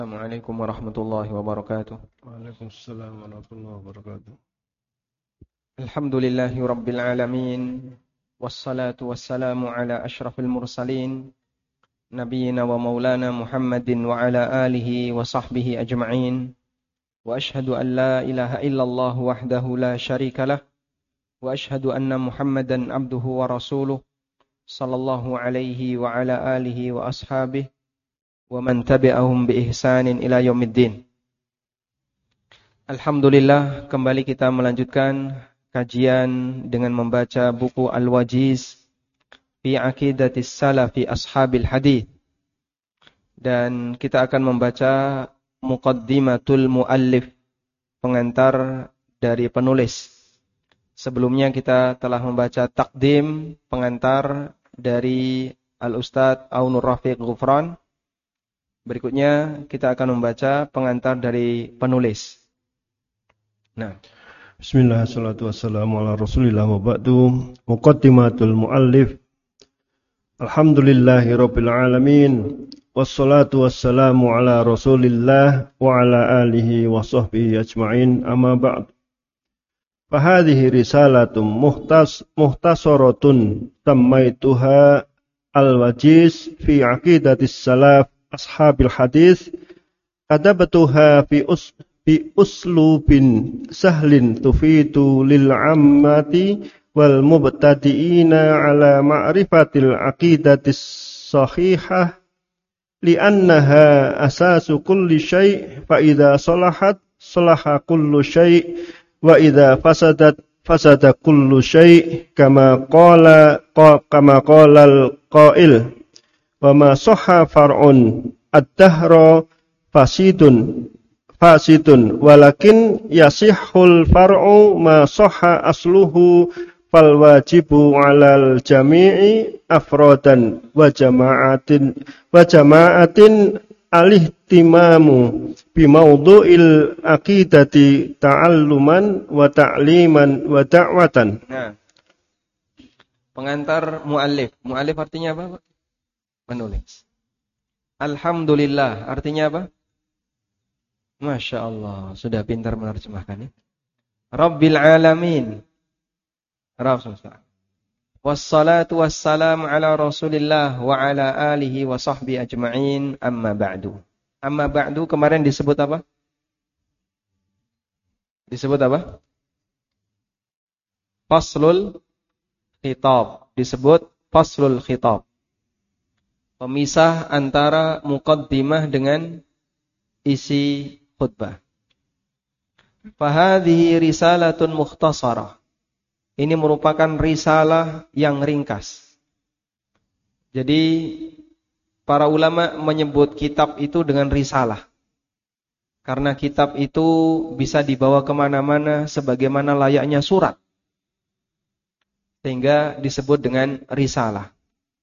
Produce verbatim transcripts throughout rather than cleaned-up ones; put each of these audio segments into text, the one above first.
Assalamualaikum warahmatullahi wabarakatuh. Waalaikumsalam warahmatullahi wabarakatuh. Alhamdulillahi rabbil alamin. Wassalatu wassalamu ala ashrafil mursalin. Nabiyyina wa maulana Muhammadin wa ala alihi wa sahbihi ajma'in. Wa ashhadu an la ilaha illallah wahdahu la syarika lah. Wa ashhadu anna Muhammadan abduhu wa rasuluh. Sallallahu alaihi wa ala alihi wa ashabihi. Wa man tabi'ahum bi ihsanin ila yaumiddin. Alhamdulillah, kembali kita melanjutkan kajian dengan membaca buku Al-Wajiz fi Aqidatis Salafi Ashabil Hadits. Dan kita akan membaca Muqaddimatul Muallif, pengantar dari penulis. Sebelumnya kita telah membaca takdim, pengantar dari Al-Ustadz Aunur Rafiq Ghufran. Berikutnya kita akan membaca pengantar dari penulis. Nah, Bismillah, salatu wassalamu ala rasulillah wa ba'du. Muqaddimatul muallif. Alhamdulillahi rabbil alamin. Wassalatu wassalamu ala rasulillah wa ala alihi wa sahbihi ajma'in, amma ba'd. Fahadhihi risalatum muhtas, muhtasaratun sammaituha al-wajiz fi aqidatis salaf ashabil hadis. Kadabatuha fi us fi uslubin sahlin tufitu lil ammati wal mubtadi'ina ala ma'rifatil aqidatis sahihah li'annaha asasu kulli syai' fa idza salahat salaha kullu syai' wa idza fasadat fasada kullu syai' kama qala kama qala al-qail wa ma sahha far'un ad-dahra fasidun fasidun walakin yasihhul far'u ma sahha asluhu fal wajibu 'alal jami'i afradan wa jama'atin wa jama'atin alihtimamu bi mawdu'il aqidati ta'alluman wa ta'liman wa da'watan. Nah, pengantar muallif. Muallif artinya apa, Pak? Penulis. Alhamdulillah artinya apa? Masya Allah, sudah pintar menerjemahkan ya. Rabbil alamin. Rasulullah. Wassalatu wassalamu ala rasulillah wa ala alihi wa sahbihi ajma'in, amma ba'du. Amma ba'du kemarin disebut apa? Disebut apa? Faslul khitab. Disebut faslul khitab. Pemisah antara muqaddimah dengan isi khutbah. Fahadhihi risalatun mukhtasarah. Ini merupakan risalah yang ringkas. Jadi para ulama menyebut kitab itu dengan risalah. Karena kitab itu bisa dibawa kemana-mana sebagaimana layaknya surat. Sehingga disebut dengan risalah.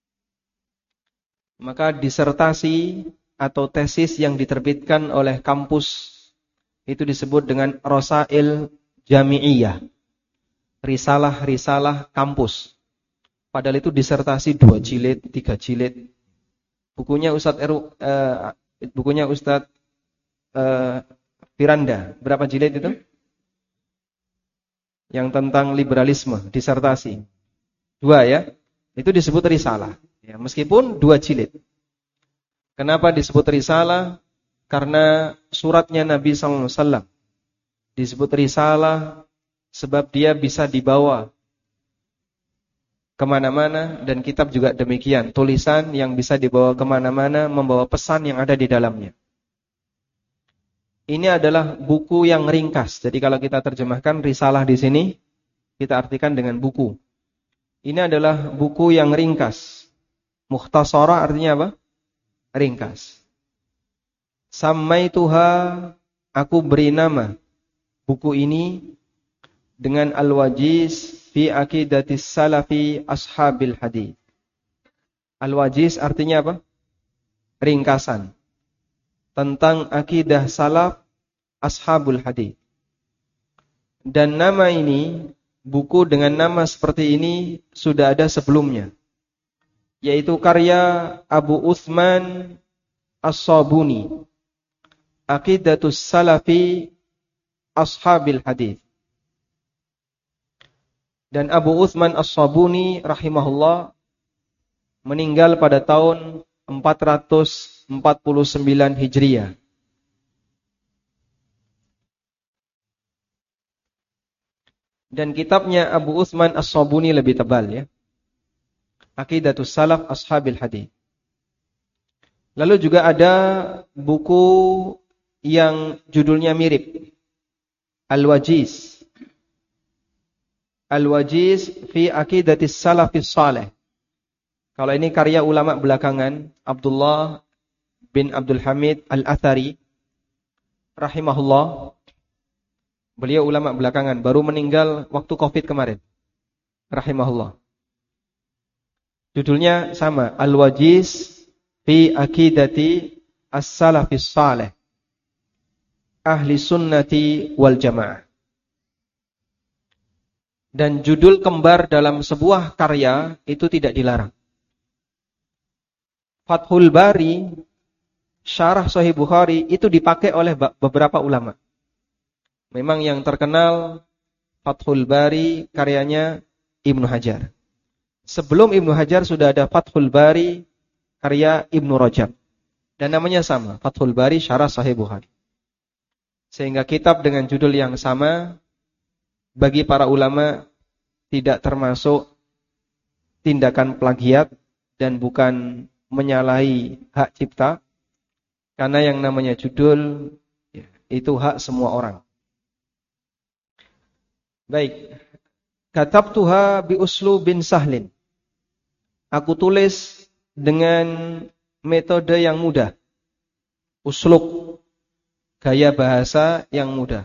Maka disertasi atau tesis yang diterbitkan oleh kampus itu disebut dengan Rasail Jami'iyah. Risalah-risalah kampus. Padahal itu disertasi dua jilid, tiga jilid. Bukunya Ustadz Eru, uh, bukunya Ustadz uh, Firanda, berapa jilid itu? Yang tentang liberalisme, disertasi. Dua ya. Itu disebut risalah. Ya, meskipun dua jilid. Kenapa disebut risalah? Karena suratnya Nabi sallallahu alaihi wasallam disebut risalah sebab dia bisa dibawa kemana-mana, dan kitab juga demikian. Tulisan yang bisa dibawa kemana-mana, membawa pesan yang ada di dalamnya. Ini adalah buku yang ringkas. Jadi kalau kita terjemahkan risalah di sini, kita artikan dengan buku. Ini adalah buku yang ringkas. Mukhtasara artinya apa? Ringkas. Sammaituha, aku beri nama buku ini dengan Al-Wajiz fi Aqidatis Salafi Ashabil Hadits. Al-Wajiz artinya apa? Ringkasan tentang akidah salaf Ashabul Hadits. Dan nama ini, buku dengan nama seperti ini sudah ada sebelumnya, yaitu karya Abu Uthman As-Sabuni. Aqidatus Salafi Ashabil Hadis. Dan Abu Utsman As-Sabuni rahimahullah meninggal pada tahun empat ratus empat puluh sembilan Hijriah. Dan kitabnya Abu Utsman As-Sabuni lebih tebal ya. Aqidatus Salaf Ashabil Hadis. Lalu juga ada buku yang judulnya mirip, Al-Wajiz. Al-Wajiz fi Aqidatis Salafis Saleh. Kalau ini karya ulama belakangan, Abdullah bin Abdul Hamid Al-Athari rahimahullah. Beliau ulama belakangan, baru meninggal waktu Covid kemarin. Rahimahullah. Judulnya sama, Al-Wajiz fi Aqidati As-Salafis Saleh. Ahli Sunnati wal Jamaah. Dan judul kembar dalam sebuah karya itu tidak dilarang. Fathul Bari, Syarah Sahih Bukhari itu dipakai oleh beberapa ulama. Memang yang terkenal Fathul Bari karyanya Ibnu Hajar. Sebelum Ibnu Hajar sudah ada Fathul Bari karya Ibnu Rajab. Dan namanya sama, Fathul Bari Syarah Sahih Bukhari. Sehingga kitab dengan judul yang sama bagi para ulama tidak termasuk tindakan plagiat dan bukan menyalahi hak cipta. Karena yang namanya judul ya, itu hak semua orang. Baik. Katabtuha bi uslubin sahlin. Aku tulis dengan metode yang mudah. Uslub, gaya bahasa yang mudah.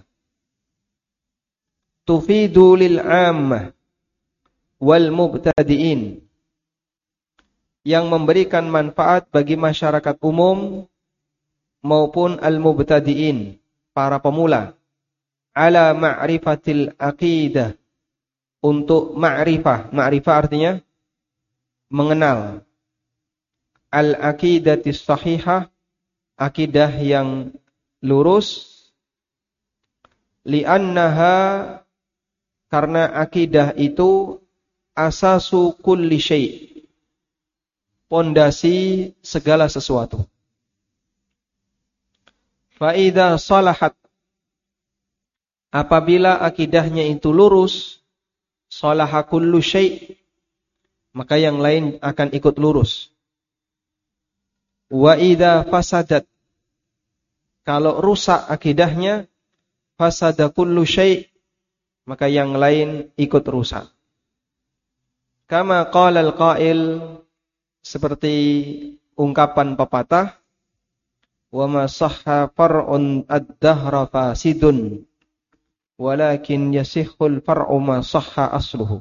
Tufidu lil ammah wal mubtadi'in. Yang memberikan manfaat bagi masyarakat umum maupun al-mubtadi'in, para pemula. Ala ma'rifatil aqidah. Untuk ma'rifah. Ma'rifah artinya mengenal. Al-aqidatis sahihah. Akidah yang lurus. Li'annaha, karena akidah itu asasu kulli syai', pondasi segala sesuatu. Fa idza salahat, apabila akidahnya itu lurus, salaha kullu syai', maka yang lain akan ikut lurus. Wa idza fasadat, kalau rusak akidahnya, fasada kullu syai', maka yang lain ikut rusak. Kama qala al-qail, seperti ungkapan pepatah, wa ma sahha far'un ad-dahra fasidun walakin yasihhul far'u ma sahha asluhu.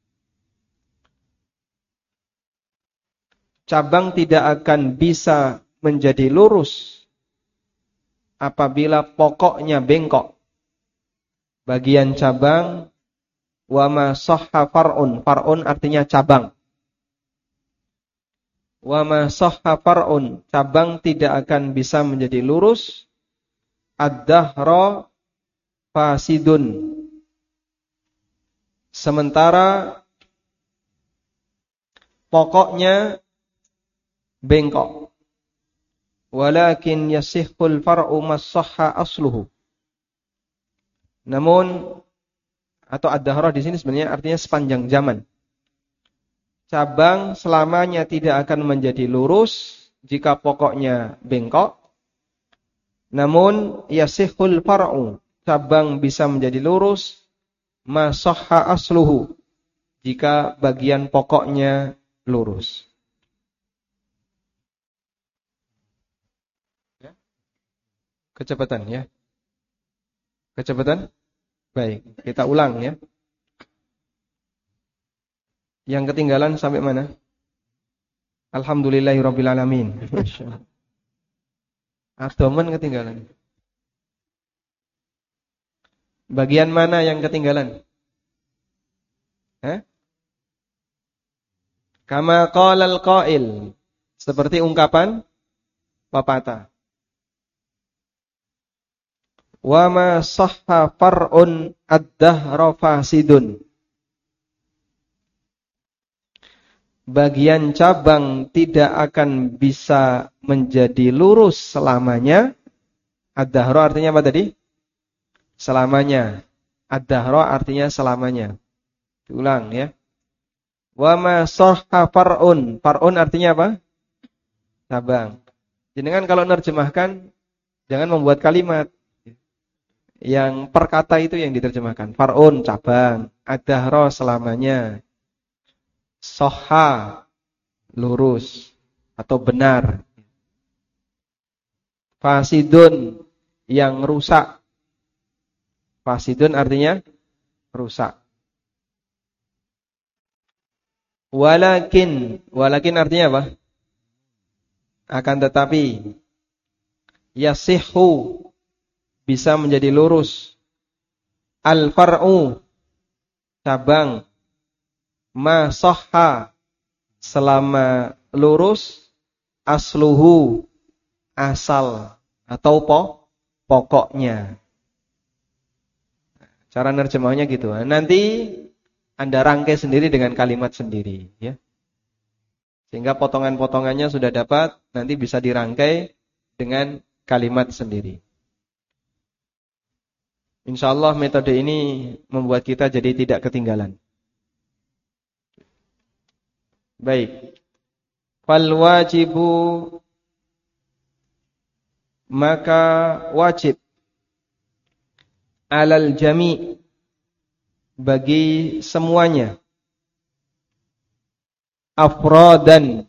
Cabang tidak akan bisa menjadi lurus apabila pokoknya bengkok. Bagian cabang, wa ma sahha far'un, far'un artinya cabang. Wa ma sahha far'un, cabang tidak akan bisa menjadi lurus. Ad-dahra fasidun, sementara pokoknya bengkok. Walakin yasihhul far'u ma sahha asluhu. Namun, atau ad-dahra di sini sebenarnya artinya sepanjang zaman. Cabang selamanya tidak akan menjadi lurus jika pokoknya bengkok. Namun, yasihhul far'u, cabang bisa menjadi lurus ma sahha asluhu, jika bagian pokoknya lurus. Kecepatan ya. Kecepatan? Baik, kita ulang ya. Yang ketinggalan sampai mana? Alhamdulillahirabbil alamin. Abdomen ketinggalan. Bagian mana yang ketinggalan? Hah? Kama qala al-qail, seperti ungkapan pepatah. Wa ma sahha far'un ad-dahra fasidun. Bagian cabang tidak akan bisa menjadi lurus selamanya. Ad-dahra artinya apa tadi? Selamanya. Ad-dahra artinya selamanya. Diulang ya. Wa ma sahha far'un. Far'un artinya apa? Cabang. Jenengan kalau nerjemahkan jangan membuat kalimat yang per kata itu yang diterjemahkan. Far'un cabang, ad-dahra selamanya. Sahha lurus atau benar. Fasidun yang rusak. Fasidun artinya rusak. Walakin, walakin artinya apa? Akan tetapi yasihhu bisa menjadi lurus. Al-far'u cabang ma sahha selama lurus asluhu asal atau po, pokoknya. Cara nerjemahnya gitu. Nanti Anda rangkai sendiri dengan kalimat sendiri ya. Sehingga potongan-potongannya sudah dapat, nanti bisa dirangkai dengan kalimat sendiri. Insyaallah metode ini membuat kita jadi tidak ketinggalan. Baik. Fal wajibu, maka wajib alal jami' bagi semuanya, afradan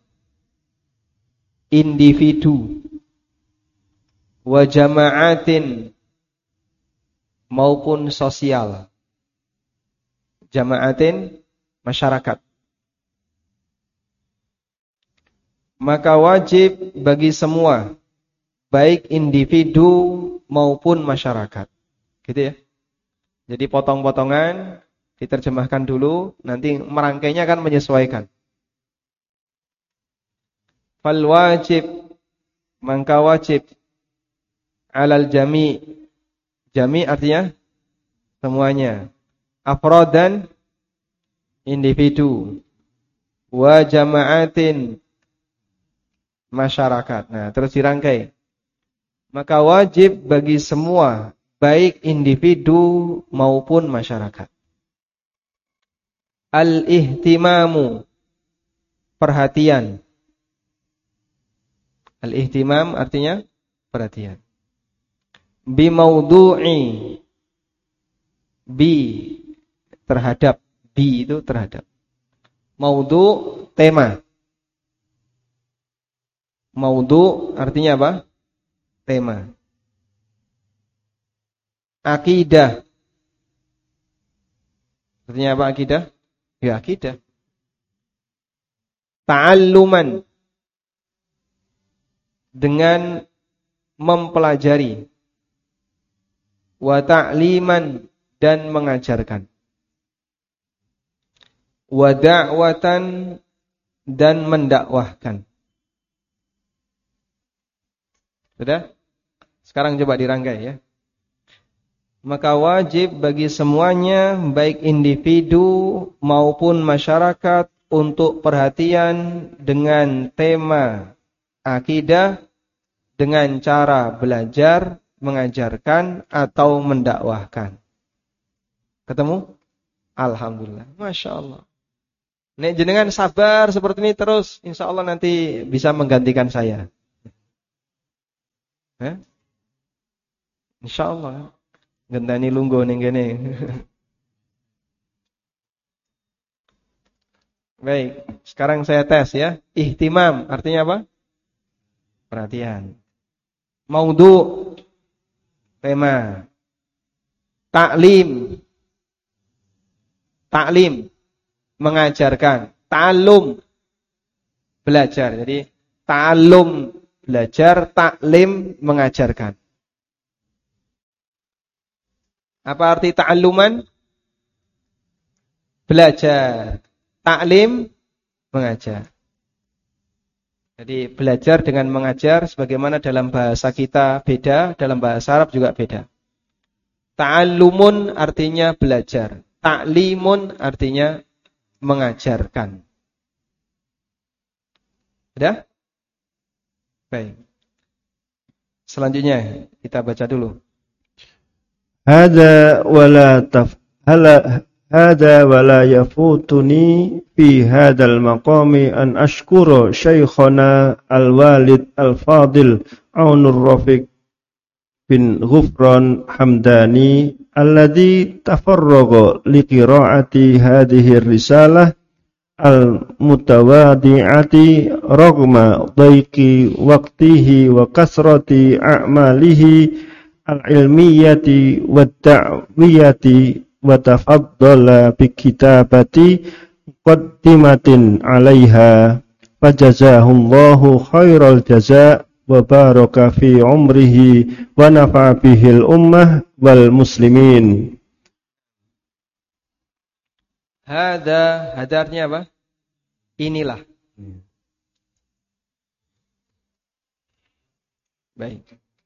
individu wa jama'atin maupun sosial. Jama'atin masyarakat. Maka wajib bagi semua, baik individu maupun masyarakat. Gitu ya. Jadi potong-potongan diterjemahkan dulu, nanti merangkainya akan menyesuaikan. Fal wajib, maka wajib alal jami'. Jami' artinya semuanya. Afradan individu wa jama'atin masyarakat. Nah, terus dirangkai. Maka wajib bagi semua, baik individu maupun masyarakat. Al-ihtimamu, perhatian. Al-ihtimam artinya perhatian. Bimaudu'i, bi terhadap, bi itu terhadap. Maudu tema. Maudu artinya apa? Tema. Akidah. Artinya apa akidah? Ya akidah. Ta'alluman, dengan mempelajari. Wa ta'liman, dan mengajarkan. Wa da'watan, dan mendakwahkan. Sudah? Sekarang coba dirangkai ya. Maka wajib bagi semuanya, baik individu maupun masyarakat, untuk perhatian dengan tema akidah, dengan cara belajar, mengajarkan, atau mendakwahkan. Ketemu? Alhamdulillah. Masya Allah. Nek jenengan sabar seperti ini terus, insya Allah nanti bisa menggantikan saya. Eh? Insya Allah. Gentani lungguh ning kene. Baik, sekarang saya tes ya. Ihtimam artinya apa? Perhatian. Maudu, tema. Ta'lim, Ta'lim, mengajarkan. Ta'allum, belajar. Jadi ta'allum, belajar. Ta'lim, mengajarkan. Apa arti ta'alluman? Belajar. Ta'lim, mengajar. Jadi belajar dengan mengajar, sebagaimana dalam bahasa kita beda, dalam bahasa Arab juga beda. Ta'allumun artinya belajar. Ta'limun artinya mengajarkan. Sudah? Baik. Selanjutnya kita baca dulu. Hada wala taf hala hada wala yafutuni fi hadzal maqami an ashkura syekhana al-walid al-fadil Aunur Rafiq bin Ghufran Hamdani alladhi tafarraga liqira'ati hadhihi risalah al-mutawadi'ati ragma dayqi waqtihi wa kasrati a'malihi al-ilmiyati wa da'wiyati wa tafaddala bi kitabati muqaddimatin 'alaiha fajazahullahu khairal jazaa wa baraka fi umrihi wa nafa'a bihil ummah wal muslimin. Hada, hadarnya apa? Inilah. Baik.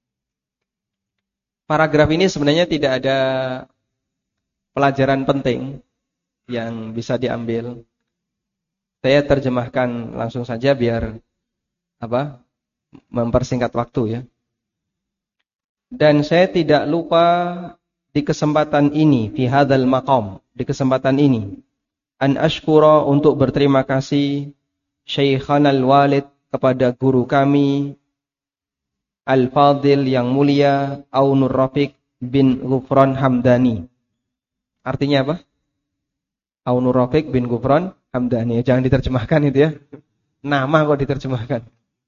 Paragraf ini sebenarnya tidak ada pelajaran penting yang bisa diambil. Saya terjemahkan langsung saja biar apa? Mempersingkat waktu ya. Dan saya tidak lupa di kesempatan ini, fi hadzal maqam, di kesempatan ini, an ashkura untuk berterima kasih Syekhana al-Walid kepada guru kami Al-Fadil yang mulia Aunur Rafiq bin Ghufran Hamdani. Artinya apa? Aunur Rafiq bin Ghufran Hamdani. Jangan diterjemahkan itu ya. Nama kok diterjemahkan.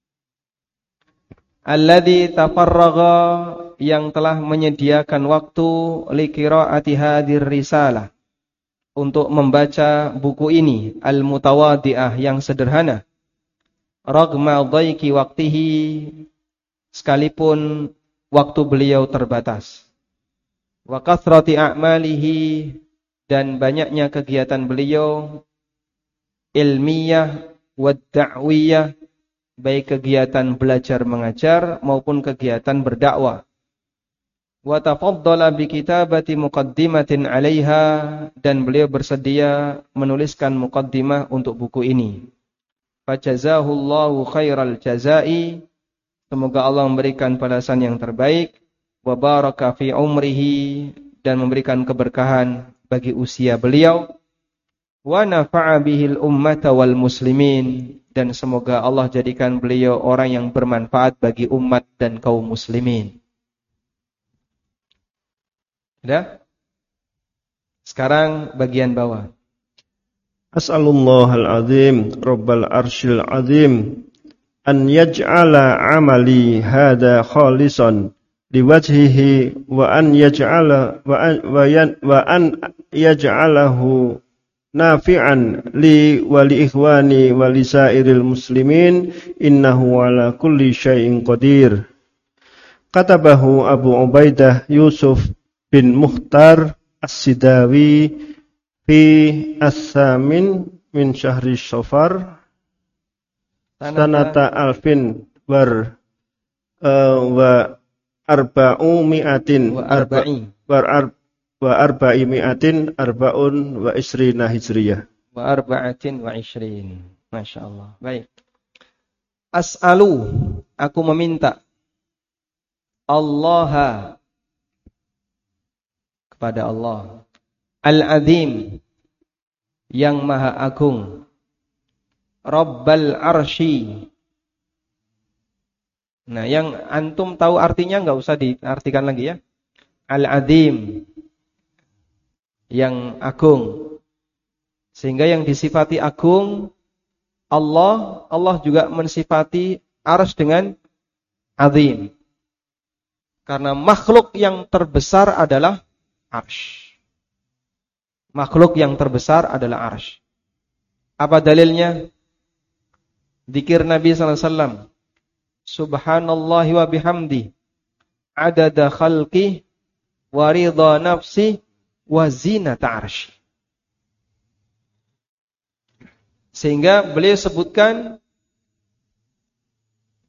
Alladzi tafarraga, yang telah menyediakan waktu liqira'ati hadir risalah, untuk membaca buku ini al-mutawadi'ah yang sederhana, ragma dhaiqi waqtihi, sekalipun waktu beliau terbatas, wa kathrati a'malihi, dan banyaknya kegiatan beliau, ilmiyah wa da'wiyah, baik kegiatan belajar mengajar maupun kegiatan berdakwah. Wa tafaddala bi kitabati muqaddimatin 'alaiha, dan beliau bersedia menuliskan muqaddimah untuk buku ini. Fajazahullahu khairal jazai, semoga Allah memberikan balasan yang terbaik. Wa baraka fi umrihi, dan memberikan keberkahan bagi usia beliau. Wa nafa'a bihil ummata wal muslimin, dan semoga Allah jadikan beliau orang yang bermanfaat bagi umat dan kaum muslimin. Sudah? Sekarang bagian bawah. As'alullahal azim rabbal arsyil azim an yaj'ala amali hada khalisan liwajhihi wa an yaj'ala wa an, wa an yaj'alahu nafi'an li wa li ikhwani wa li sairil muslimin innahu ala kulli syai'in qadir. Katabahu Abu Ubaidah Yusuf bin Mukhtar As-Sidawi fi as-samin min syahri Syafar sanata alfin war uh, wa arba'u mi'atin wa arba'i war ar, wa arba'i mi'atin arba'un wa isrina hijriyah wa arba'atin wa isrin. Masya Allah. Baik. As'alu, aku meminta Allah, kepada Allah Al-Azim, yang maha agung, Rabbal Arsy. Nah, yang antum tahu artinya enggak usah diartikan lagi ya. Al-Azim, yang agung. Sehingga yang disifati agung Allah, Allah juga mensifati arsy dengan azim. Karena makhluk yang terbesar adalah arsy. Makhluk yang terbesar adalah arsy. Apa dalilnya? Dzikir Nabi sallallahu alaihi wasallam, Subhanallahi wa bihamdi, adada khalqi, wa ridha nafsi, wa zinata arsy. Sehingga beliau sebutkan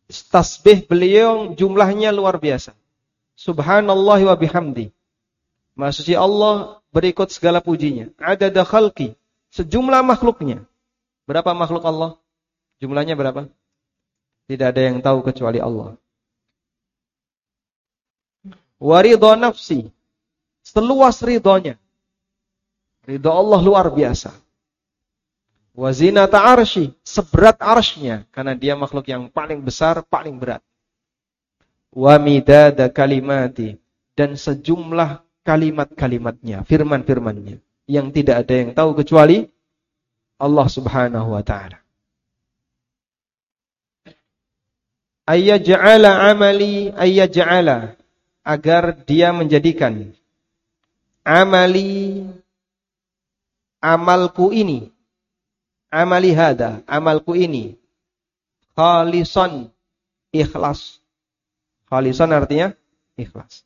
tasbih beliau jumlahnya luar biasa. Subhanallahi wa bihamdi. Maha suci Allah berikut segala pujinya. Adada khalqi, sejumlah makhluknya. Berapa makhluk Allah? Jumlahnya berapa? Tidak ada yang tahu kecuali Allah. Wa ridha nafsi, seluas ridhonya. Ridho Allah luar biasa. Wa zinata arsy, seberat arsy-Nya, karena dia makhluk yang paling besar, paling berat. Wa midada kalimati, dan sejumlah kalimat-kalimatnya, firman-firmannya, yang tidak ada yang tahu kecuali Allah Subhanahu wa ta'ala. Ayyaj'ala amali, ayyaj'ala, agar dia menjadikan amali, amalku ini, amali hada, amalku ini, khalisan, ikhlas. Khalisan artinya ikhlas.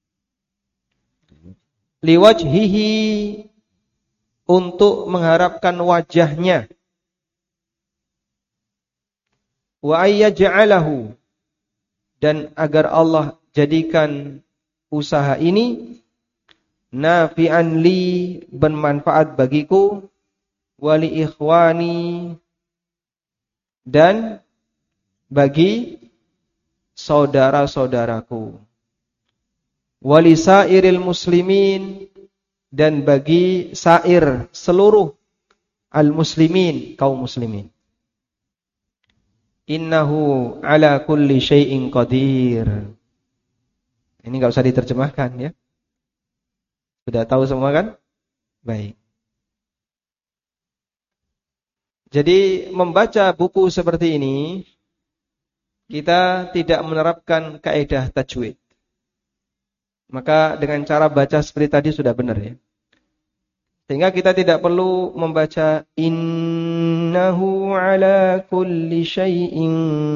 Liwajhihi, untuk mengharapkan wajahnya. Wa ayyaj'alahu, dan agar Allah jadikan usaha ini nafi'an li, bermanfaat bagiku, wali ikhwani, dan bagi saudara-saudaraku, wali sairil muslimin, dan bagi sair seluruh al-muslimin, kaum muslimin. Innahu ala kulli syai'in qadir. Ini enggak usah diterjemahkan ya. Sudah tahu semua kan? Baik. Jadi membaca buku seperti ini, kita tidak menerapkan kaidah tajwid. Maka dengan cara baca seperti tadi sudah benar ya. Sehingga kita tidak perlu membaca innahu ala kulli syai'in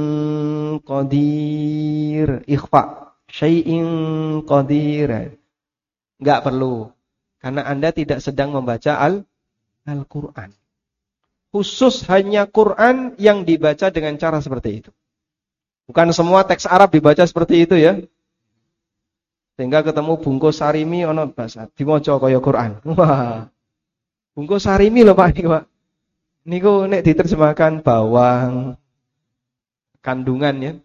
qadir. Ikhfa, syai'in qadir. Enggak perlu. Karena Anda tidak sedang membaca al Al-Qur'an. Khusus hanya Quran yang dibaca dengan cara seperti itu. Bukan semua teks Arab dibaca seperti itu ya. Sehingga ketemu bungkus sarimi ono bahasa diwaca kaya Quran. Wah. Bungkus sarimi lho Pak niku, Pak. Niku nek diterjemahkan bawang kandungan ya.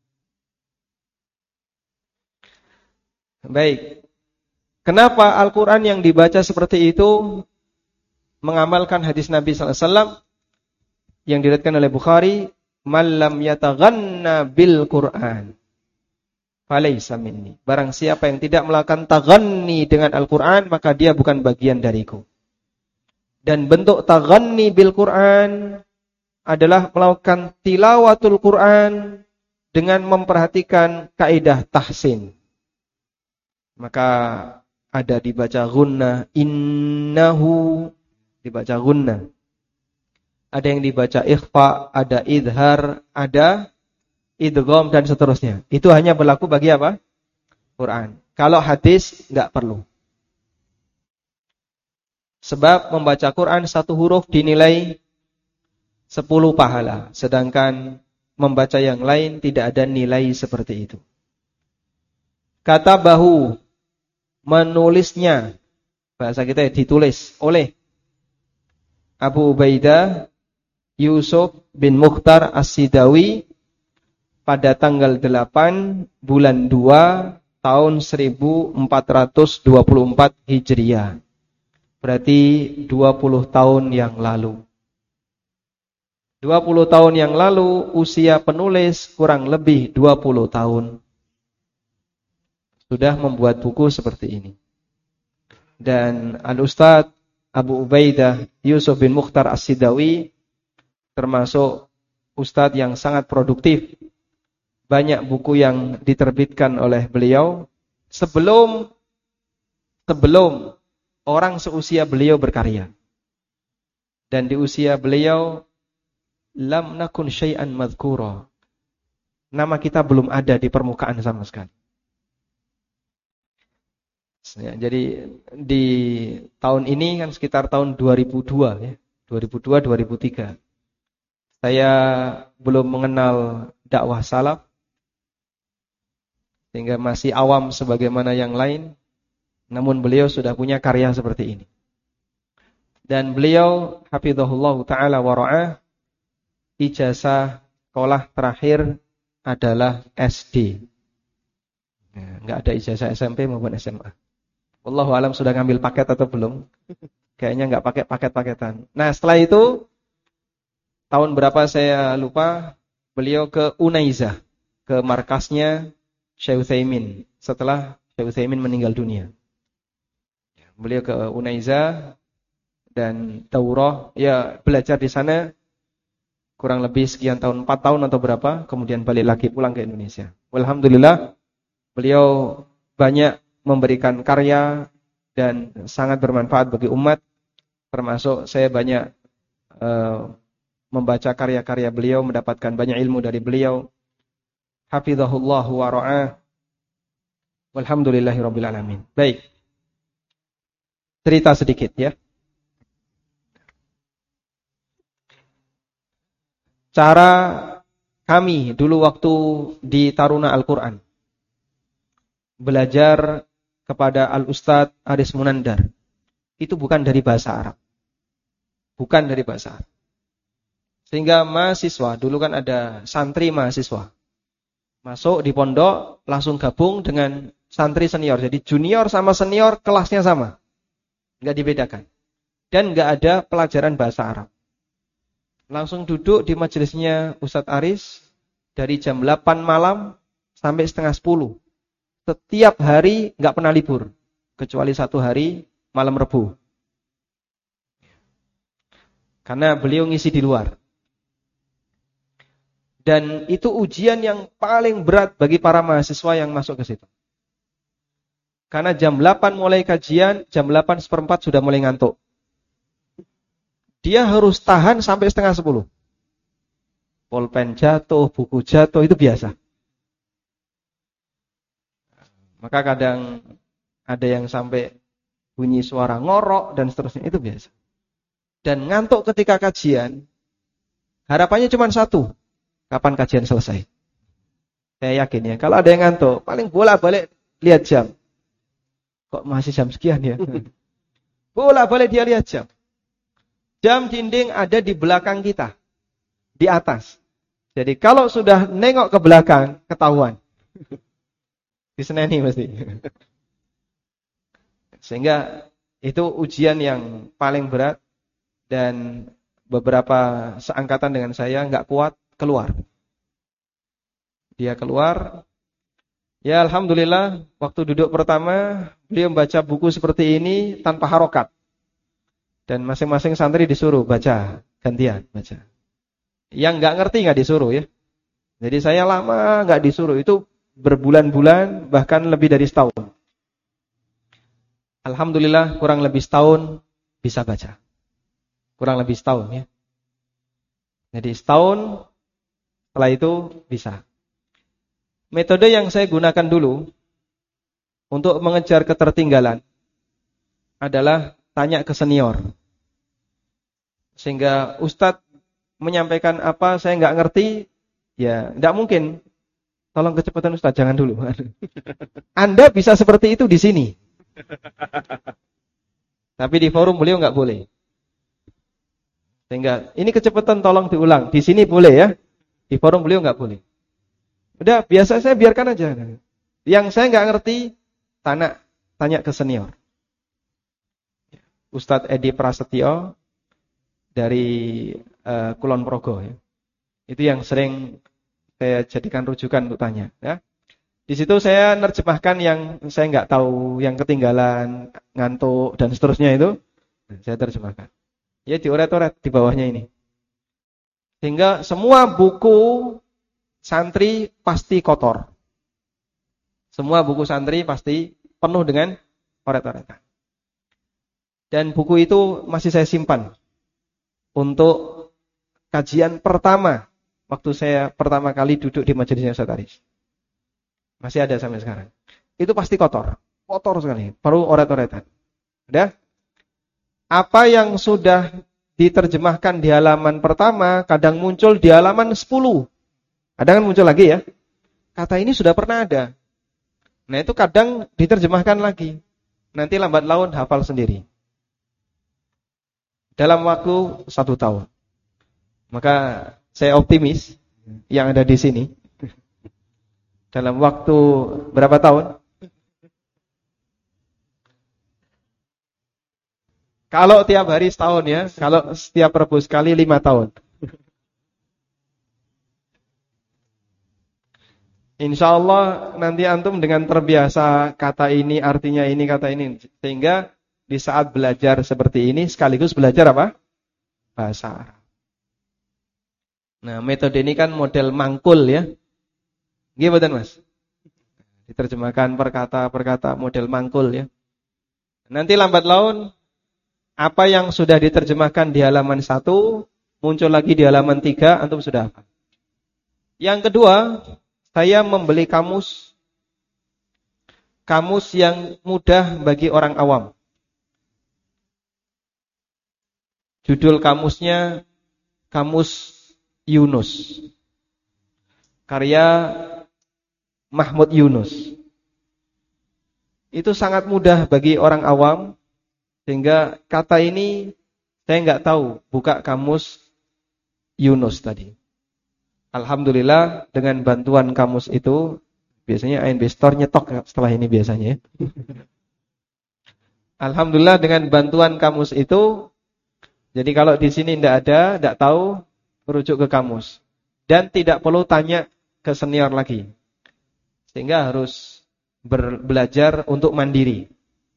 Baik. Kenapa Al-Qur'an yang dibaca seperti itu mengamalkan hadis Nabi sallallahu alaihi wasallam yang diriwayatkan oleh Bukhari, "Man lam yataghanna bil Qur'an falaysa minni." Barang siapa yang tidak melakukan taghanni dengan Al-Qur'an, maka dia bukan bagian dariku. Dan bentuk taghanni bil Qur'an adalah melakukan tilawatul Qur'an dengan memperhatikan kaidah tahsin. Maka ada dibaca gunna, innahu dibaca gunna. Ada yang dibaca ikhfa, ada idhar, ada idgham dan seterusnya. Itu hanya berlaku bagi apa? Quran. Kalau hadis enggak perlu. Sebab membaca Quran satu huruf dinilai sepuluh pahala, sedangkan membaca yang lain tidak ada nilai seperti itu. Kata bahu, menulisnya, bahasa kita ya, ditulis oleh Abu Ubaidah Yusuf bin Mukhtar As-Sidawi pada tanggal delapan bulan dua tahun seribu empat ratus dua puluh empat Hijriah. Berarti dua puluh tahun yang lalu. dua puluh tahun yang lalu usia penulis kurang lebih dua puluh tahun. Sudah membuat buku seperti ini. Dan Al-Ustadz Abu Ubaidah Yusuf bin Mukhtar As-Sidawi termasuk ustadz yang sangat produktif. Banyak buku yang diterbitkan oleh beliau sebelum sebelum orang seusia beliau berkarya. Dan di usia beliau lam nakun syai'an madhkura. Nama kita belum ada di permukaan sama sekali. Ya, jadi di tahun ini kan sekitar tahun dua ribu dua ya, dua ribu dua dua ribu tiga. Saya belum mengenal dakwah salaf sehingga masih awam sebagaimana yang lain. Namun beliau sudah punya karya seperti ini. Dan beliau hafizahullah ta'ala wa ra'ah, ijazah sekolah terakhir adalah S D. Enggak ada ijazah S M P maupun S M A. Wallahu alam sudah ngambil paket atau belum? Kayaknya enggak pakai paket-paketan. Nah, setelah itu tahun berapa saya lupa, beliau ke Unaiza, ke markasnya Syekh Utsaimin setelah Syekh Utsaimin meninggal dunia. Beliau ke Unaiza dan daurah, ya belajar di sana kurang lebih sekian tahun, empat tahun atau berapa, kemudian balik lagi pulang ke Indonesia. Alhamdulillah, beliau banyak memberikan karya dan sangat bermanfaat bagi umat, termasuk saya banyak uh, membaca karya-karya beliau, mendapatkan banyak ilmu dari beliau. Hafizahullah wa ra'ah. Walhamdulillahirabbil alamin. Baik. Cerita sedikit ya. Cara kami dulu waktu di Taruna Al-Quran belajar kepada Al-Ustadz Aris Munandar, itu bukan dari bahasa Arab. Bukan dari bahasa Arab. Sehingga mahasiswa, dulu kan ada santri mahasiswa, masuk di pondok langsung gabung dengan santri senior. Jadi junior sama senior kelasnya sama, nggak dibedakan. Dan nggak ada pelajaran bahasa Arab. Langsung duduk di majelisnya Ustadz Aris dari jam delapan malam sampai setengah sepuluh. Setiap hari nggak pernah libur, kecuali satu hari malam Rebu. Karena beliau ngisi di luar. Dan itu ujian yang paling berat bagi para mahasiswa yang masuk ke situ. Karena jam delapan mulai kajian, jam delapan seperempat sudah mulai ngantuk. Dia harus tahan sampai setengah sepuluh. Pulpen jatuh, buku jatuh, itu biasa. Maka kadang ada yang sampai bunyi suara ngorok dan seterusnya, itu biasa. Dan ngantuk ketika kajian, harapannya cuma satu, kapan kajian selesai. Saya yakin ya, kalau ada yang ngantuk, paling bolak-balik lihat jam. Kok masih jam sekian ya? Bolak-balik dia lihat jam. Jam dinding ada di belakang kita, di atas. Jadi kalau sudah nengok ke belakang, ketahuan. Diseneni pasti. Sehingga itu ujian yang paling berat, dan beberapa seangkatan dengan saya nggak kuat, keluar. Dia keluar. Ya alhamdulillah, waktu duduk pertama, beliau membaca buku seperti ini tanpa harokat. Dan masing-masing santri disuruh baca, gantian baca. Yang nggak ngerti nggak disuruh ya. Jadi saya lama nggak disuruh, itu berbulan-bulan, bahkan lebih dari setahun. Alhamdulillah kurang lebih setahun bisa baca. Kurang lebih setahun ya. Jadi setahun, setelah itu bisa. Metode yang saya gunakan dulu untuk mengejar ketertinggalan adalah tanya ke senior. Sehingga Ustadz menyampaikan apa saya nggak ngerti, ya nggak mungkin. Tolong kecepatan Ustadz, jangan dulu. Anda bisa seperti itu di sini. Tapi di forum beliau nggak boleh. Sehingga ini kecepatan tolong diulang. Di sini boleh ya. Di forum beliau nggak boleh. Udah biasa saya biarkan aja. Yang saya nggak ngerti, tanya tanya ke senior. Ustadz Edi Prasetyo dari uh, Kulon Progo ya. Itu yang sering saya jadikan rujukan untuk tanya ya. Di situ saya nerjemahkan yang saya nggak tahu, yang ketinggalan, ngantuk dan seterusnya itu saya terjemahkan. Ya dioret-oret di bawahnya ini. Sehingga semua buku santri pasti kotor. Semua buku santri pasti penuh dengan oret-oretan. Dan buku itu masih saya simpan untuk kajian pertama waktu saya pertama kali duduk di majelisnya Ustadz Aris. Masih ada sampai sekarang. Itu pasti kotor, kotor sekali, perlu oret-oretan. Udah? Apa yang sudah diterjemahkan di halaman pertama kadang muncul di halaman sepuluh. Kadang kan muncul lagi ya. Kata ini sudah pernah ada. Nah itu kadang diterjemahkan lagi. nanti lambat laun hafal sendiri. Dalam waktu satu tahun. Maka saya optimis yang ada di sini. Dalam waktu berapa tahun? Kalau tiap hari setahun ya. Kalau setiap Rabu sekali lima tahun. Insya Allah nanti antum dengan terbiasa kata ini, artinya ini, kata ini. Sehingga di saat belajar seperti ini sekaligus belajar apa? Bahasa Arab. Nah, metode ini kan model mangkul ya. Gimana Mas? Diterjemahkan perkata-perkata model mangkul ya. Nanti lambat laun apa yang sudah diterjemahkan di halaman satu muncul lagi di halaman tiga, antum sudah hafal. Yang kedua, saya membeli kamus kamus yang mudah bagi orang awam. Judul kamusnya Kamus Yunus. Karya Mahmud Yunus. Itu sangat mudah bagi orang awam, sehingga kata ini saya nggak tahu, buka kamus Yunus tadi. Alhamdulillah dengan bantuan kamus itu, biasanya A N B Store nyetok setelah ini biasanya. Alhamdulillah dengan bantuan kamus itu, jadi kalau di sini tidak ada, tidak tahu, merujuk ke kamus. Dan tidak perlu tanya ke senior lagi. Sehingga harus ber- belajar untuk mandiri.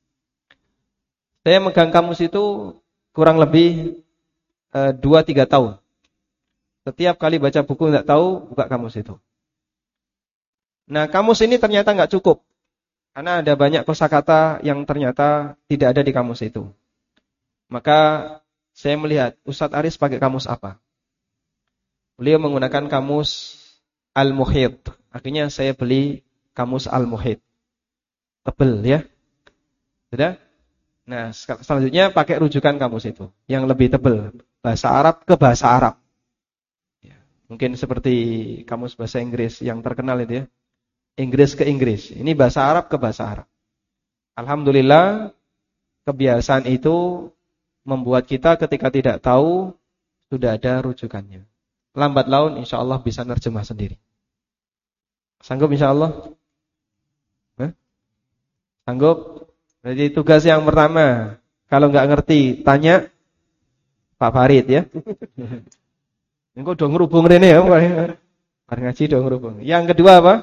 Saya megang kamus itu kurang lebih dua tiga tahun. Setiap kali baca buku tidak tahu, buka kamus itu. Nah, kamus ini ternyata nggak cukup. Karena ada banyak kosakata yang ternyata tidak ada di kamus itu. Maka saya melihat Ustadz Aris pakai kamus apa? Beliau menggunakan kamus Al-Muhit. Akhirnya saya beli kamus Al-Muhit. Tebel ya. Sudah? Nah, selanjutnya pakai rujukan kamus itu yang lebih tebal, bahasa Arab ke bahasa Arab. Ya, mungkin seperti kamus bahasa Inggris yang terkenal itu ya. Inggris ke Inggris. Ini bahasa Arab ke bahasa Arab. Alhamdulillah kebiasaan itu membuat kita ketika tidak tahu sudah ada rujukannya. Lambat laun insya Allah bisa nerjemah sendiri. Sanggup insya Allah? Hah? Sanggup? Jadi tugas yang pertama, kalau nggak ngerti, tanya Pak Farid ya. Engko dong ngrubung rene ya, Pak ngaji dong ngrubung. Yang kedua apa?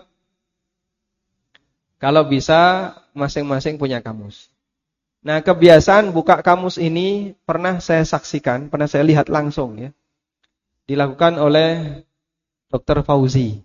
Kalau bisa masing-masing punya kamus. Nah, kebiasaan buka kamus ini pernah saya saksikan, pernah saya lihat langsung ya. Dilakukan oleh Dokter Fauzi.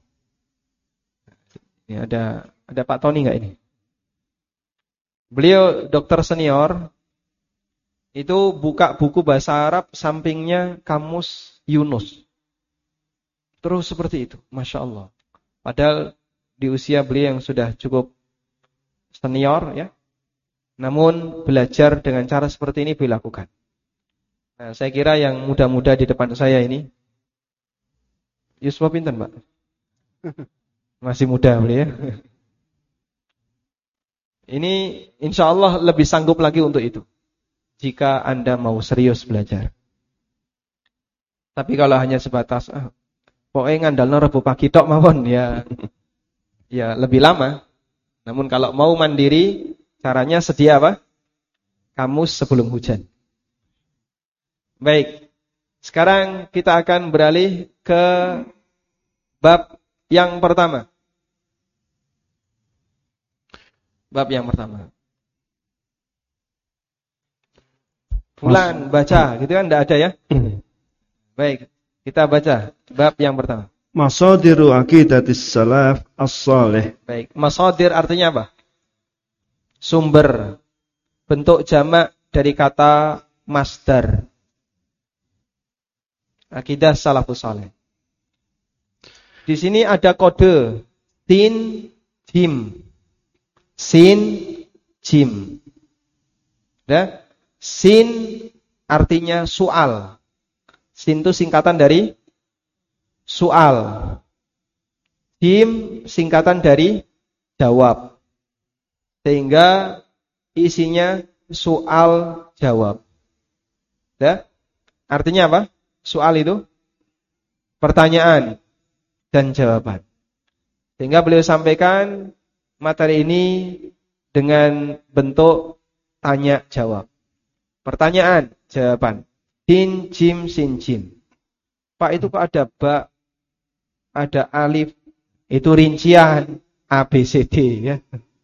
Ini ada ada Pak Tony nggak ini? Beliau dokter senior, itu buka buku bahasa Arab, sampingnya kamus Yunus. Terus seperti itu, Masya Allah. Padahal di usia beliau yang sudah cukup senior, ya, namun belajar dengan cara seperti ini beliau lakukan. Nah, saya kira yang muda-muda di depan saya ini, Yusuf pinten Mbak? Masih muda beliau. Ini insya Allah lebih sanggup lagi untuk itu, jika Anda mau serius belajar. Tapi kalau hanya sebatas, ah, pokoknya ngandalno Rebo pagi tok mawon, ya, ya lebih lama. Namun kalau mau mandiri, caranya sedia apa? Kamus sebelum hujan. Baik, sekarang kita akan beralih ke bab yang pertama. Bab yang pertama. Fulan baca, gitu kan enggak ada ya? Baik, kita baca bab yang pertama. Masadiru aqidatis salaf as-salih. Baik, masadir artinya apa? Sumber. Bentuk jamak dari kata masdar. Akidah salafus salih. Di sini ada kode sin jim. Sin, jim. Ya? Sin artinya soal. Sin itu singkatan dari soal. Jim singkatan dari jawab. Sehingga isinya soal jawab. Ya? Artinya apa? Soal itu pertanyaan dan jawaban. Sehingga beliau sampaikan materi ini dengan bentuk tanya jawab. Pertanyaan, jawaban. Sin, jim, sin, jim. Pak, itu kok ada ba, ada alif, itu rincian A, B, C, D ya.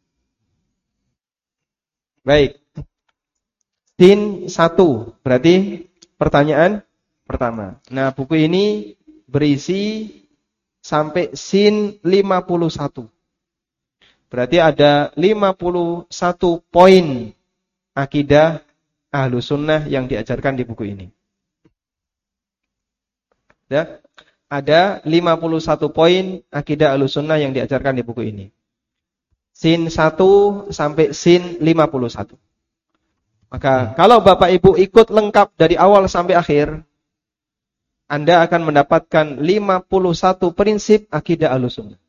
Baik. Sin satu, berarti pertanyaan pertama. Nah, buku ini berisi sampai sin lima puluh satu. Berarti ada lima puluh satu poin akidah Ahlus Sunnah yang diajarkan di buku ini. Ya, ada lima puluh satu poin akidah Ahlus Sunnah yang diajarkan di buku ini. Sin satu sampai sin lima puluh satu. Maka kalau Bapak Ibu ikut lengkap dari awal sampai akhir, Anda akan mendapatkan lima puluh satu prinsip akidah Ahlus Sunnah.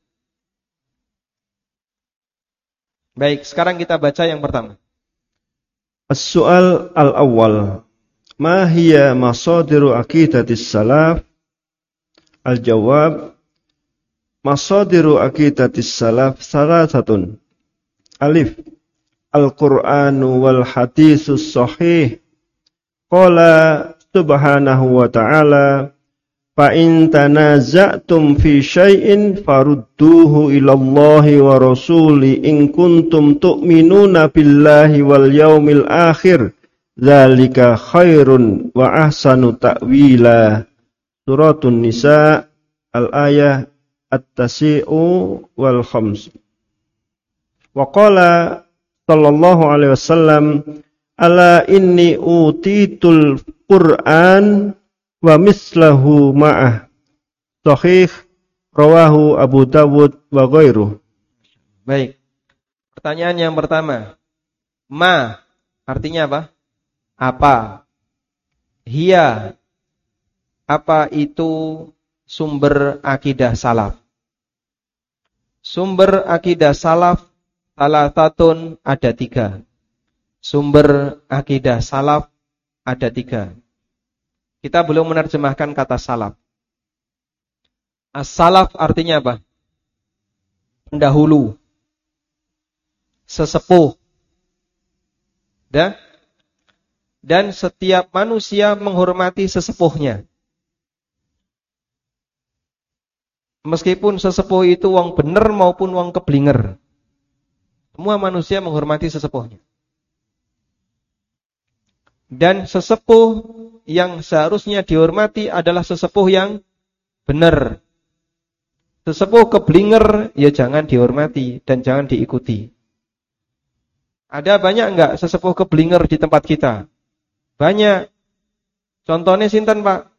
Baik, sekarang kita baca yang pertama. As-su'al al-awwal. Ma hiya masadiru aqidatis salaf? Al-jawab. Masadiru aqidatis salaf salasatun. Alif. Al-Qur'anu wal hadisus sahih. Qala subhanahu wa ta'ala. Fa in tanaza'tum fi syai'in farudduhu ila Allahi wa rasuli in kuntum tu'minuna billahi wal yaumil akhir dzalika khairun wa ahsanu ta'wila. Suratun Nisa al-ayah at-tasi'u wal khams. Wa qala sallallahu alaihi wasallam ala inni utitul Qur'an wa mislahu ma'ah. Sahih rawahu Abu Dawud wa ghairuh. Baik. Pertanyaan yang pertama. Ma artinya apa? Apa? Hiya. Apa itu sumber akidah salaf? Sumber akidah salaf salatatun ada tiga. Sumber akidah salaf ada tiga. Kita belum menerjemahkan kata salaf. As-salaf artinya apa? Pendahulu, sesepuh. Dan, dan setiap manusia menghormati sesepuhnya. Meskipun sesepuh itu wong bener maupun wong keblinger. Semua manusia menghormati sesepuhnya. Dan sesepuh yang seharusnya dihormati adalah sesepuh yang benar. Sesepuh keblinger ya jangan dihormati dan jangan diikuti. Ada banyak enggak sesepuh keblinger di tempat kita? Banyak. Contohnya sinten, Pak?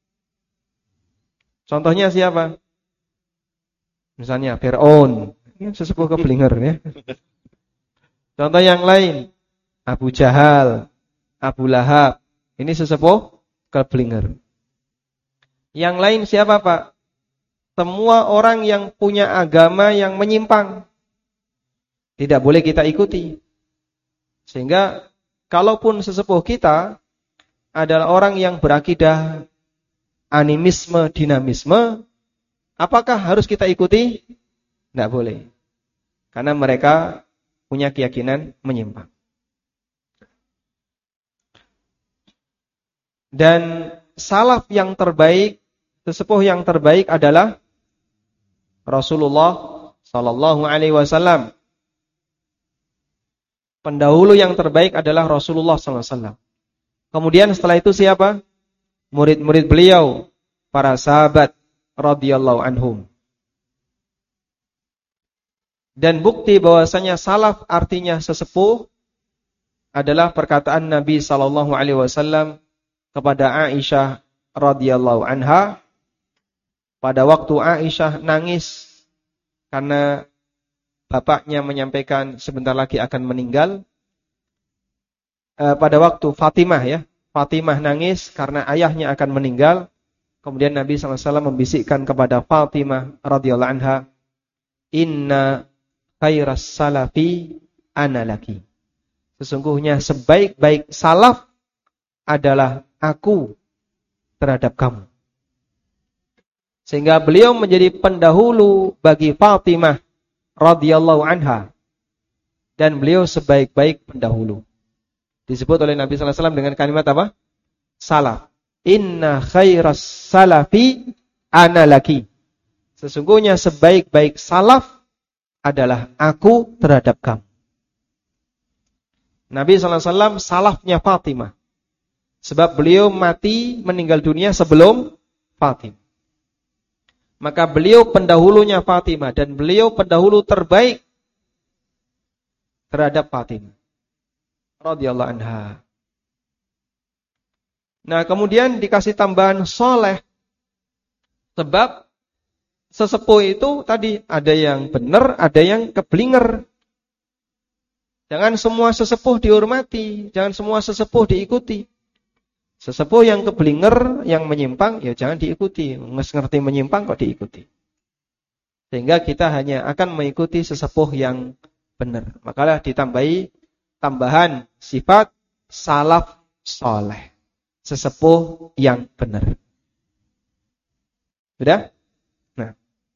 Contohnya siapa? Misalnya Fir'aun, sesepuh keblinger ya. Contoh yang lain, Abu Jahal, Abu Lahab, ini sesepuh keblinger. Yang lain siapa, Pak? Semua orang yang punya agama yang menyimpang. Tidak boleh kita ikuti. Sehingga kalaupun sesepuh kita adalah orang yang berakidah animisme, dinamisme, apakah harus kita ikuti? Tidak boleh. Karena mereka punya keyakinan menyimpang. Dan salaf yang terbaik, sesepuh yang terbaik adalah Rasulullah sallallahu alaihi wasallam. Pendahulu yang terbaik adalah Rasulullah sallallahu alaihi wasallam. Kemudian setelah itu siapa? Murid-murid beliau, para sahabat radhiyallahu anhum. Dan bukti bahwasanya salaf artinya sesepuh adalah perkataan Nabi sallallahu alaihi wasallam kepada Aisyah radhiyallahu anha pada waktu Aisyah nangis karena bapaknya menyampaikan sebentar lagi akan meninggal. E, pada waktu Fatimah ya, Fatimah nangis karena ayahnya akan meninggal. Kemudian Nabi sallallahu alaihi wasallam membisikkan kepada Fatimah radhiyallahu anha, "Inna khairas salafi ana laki." Sesungguhnya sebaik-baik salaf adalah aku terhadap kamu. Sehingga beliau menjadi pendahulu bagi Fatimah radhiyallahu anha. Dan beliau sebaik-baik pendahulu. Disebut oleh Nabi sallallahu alaihi wasallam dengan kalimat apa? Salaf. Inna khairas salafi ana laki. Sesungguhnya sebaik-baik salaf adalah aku terhadap kamu. Nabi sallallahu alaihi wasallam salafnya Fatimah. Sebab beliau mati meninggal dunia sebelum Fatimah. Maka beliau pendahulunya Fatimah dan beliau pendahulu terbaik terhadap Fatimah radhiyallahu anha. Nah, kemudian dikasih tambahan soleh. Sebab sesepuh itu tadi ada yang benar, ada yang keblinger. Jangan semua sesepuh dihormati, jangan semua sesepuh diikuti. Sesepuh yang keblinger, yang menyimpang, ya jangan diikuti. Ngerti menyimpang kok diikuti. Sehingga kita hanya akan mengikuti sesepuh yang benar. Makalah ditambahi tambahan sifat salaf soleh. Sesepuh yang benar. Sudah? Nah.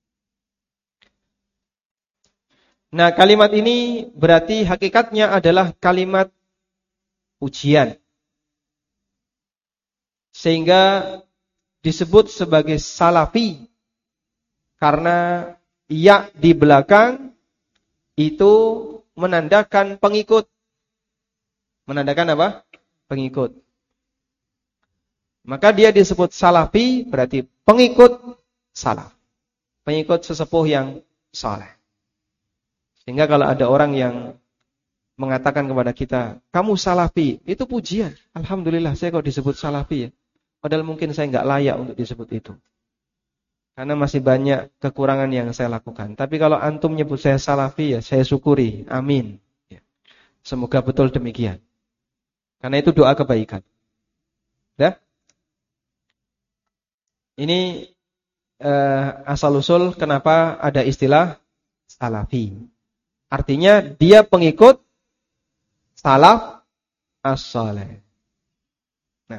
Nah, kalimat ini berarti hakikatnya adalah kalimat ujian. Sehingga disebut sebagai salafi. Karena ya di belakang itu menandakan pengikut. Menandakan apa? Pengikut. Maka dia disebut salafi berarti pengikut salaf. Pengikut sesepuh yang saleh. Sehingga kalau ada orang yang mengatakan kepada kita, kamu salafi, itu pujian. Alhamdulillah saya kok disebut salafi ya. Padahal mungkin saya enggak layak untuk disebut itu. Karena masih banyak kekurangan yang saya lakukan. Tapi kalau antum nyebut saya salafi ya saya syukuri. Amin. Semoga betul demikian. Karena itu doa kebaikan. Dah? Ini eh, asal-usul kenapa ada istilah salafi. Artinya dia pengikut salaf as-saleh. Nah.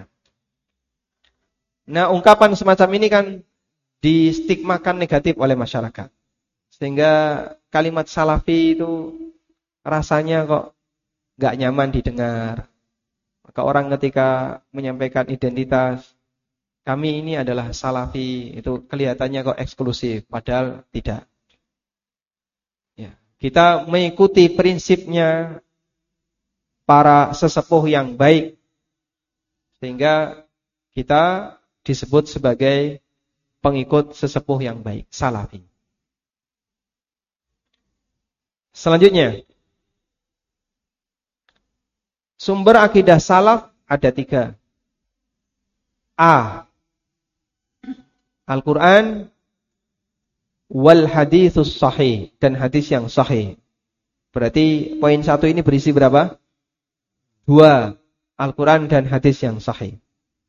Nah, ungkapan semacam ini kan distigmakan negatif oleh masyarakat. Sehingga kalimat salafi itu rasanya kok enggak nyaman didengar. Maka orang ketika menyampaikan identitas, kami ini adalah salafi, itu kelihatannya kok eksklusif, padahal tidak. Ya, kita mengikuti prinsipnya para sesepuh yang baik, sehingga kita disebut sebagai pengikut sesepuh yang baik, salafi. Selanjutnya, sumber akidah salaf ada tiga. A. Al-Quran wal haditsus sahih, dan hadis yang sahih. Berarti poin satu ini berisi berapa? Dua. Al-Quran dan hadis yang sahih.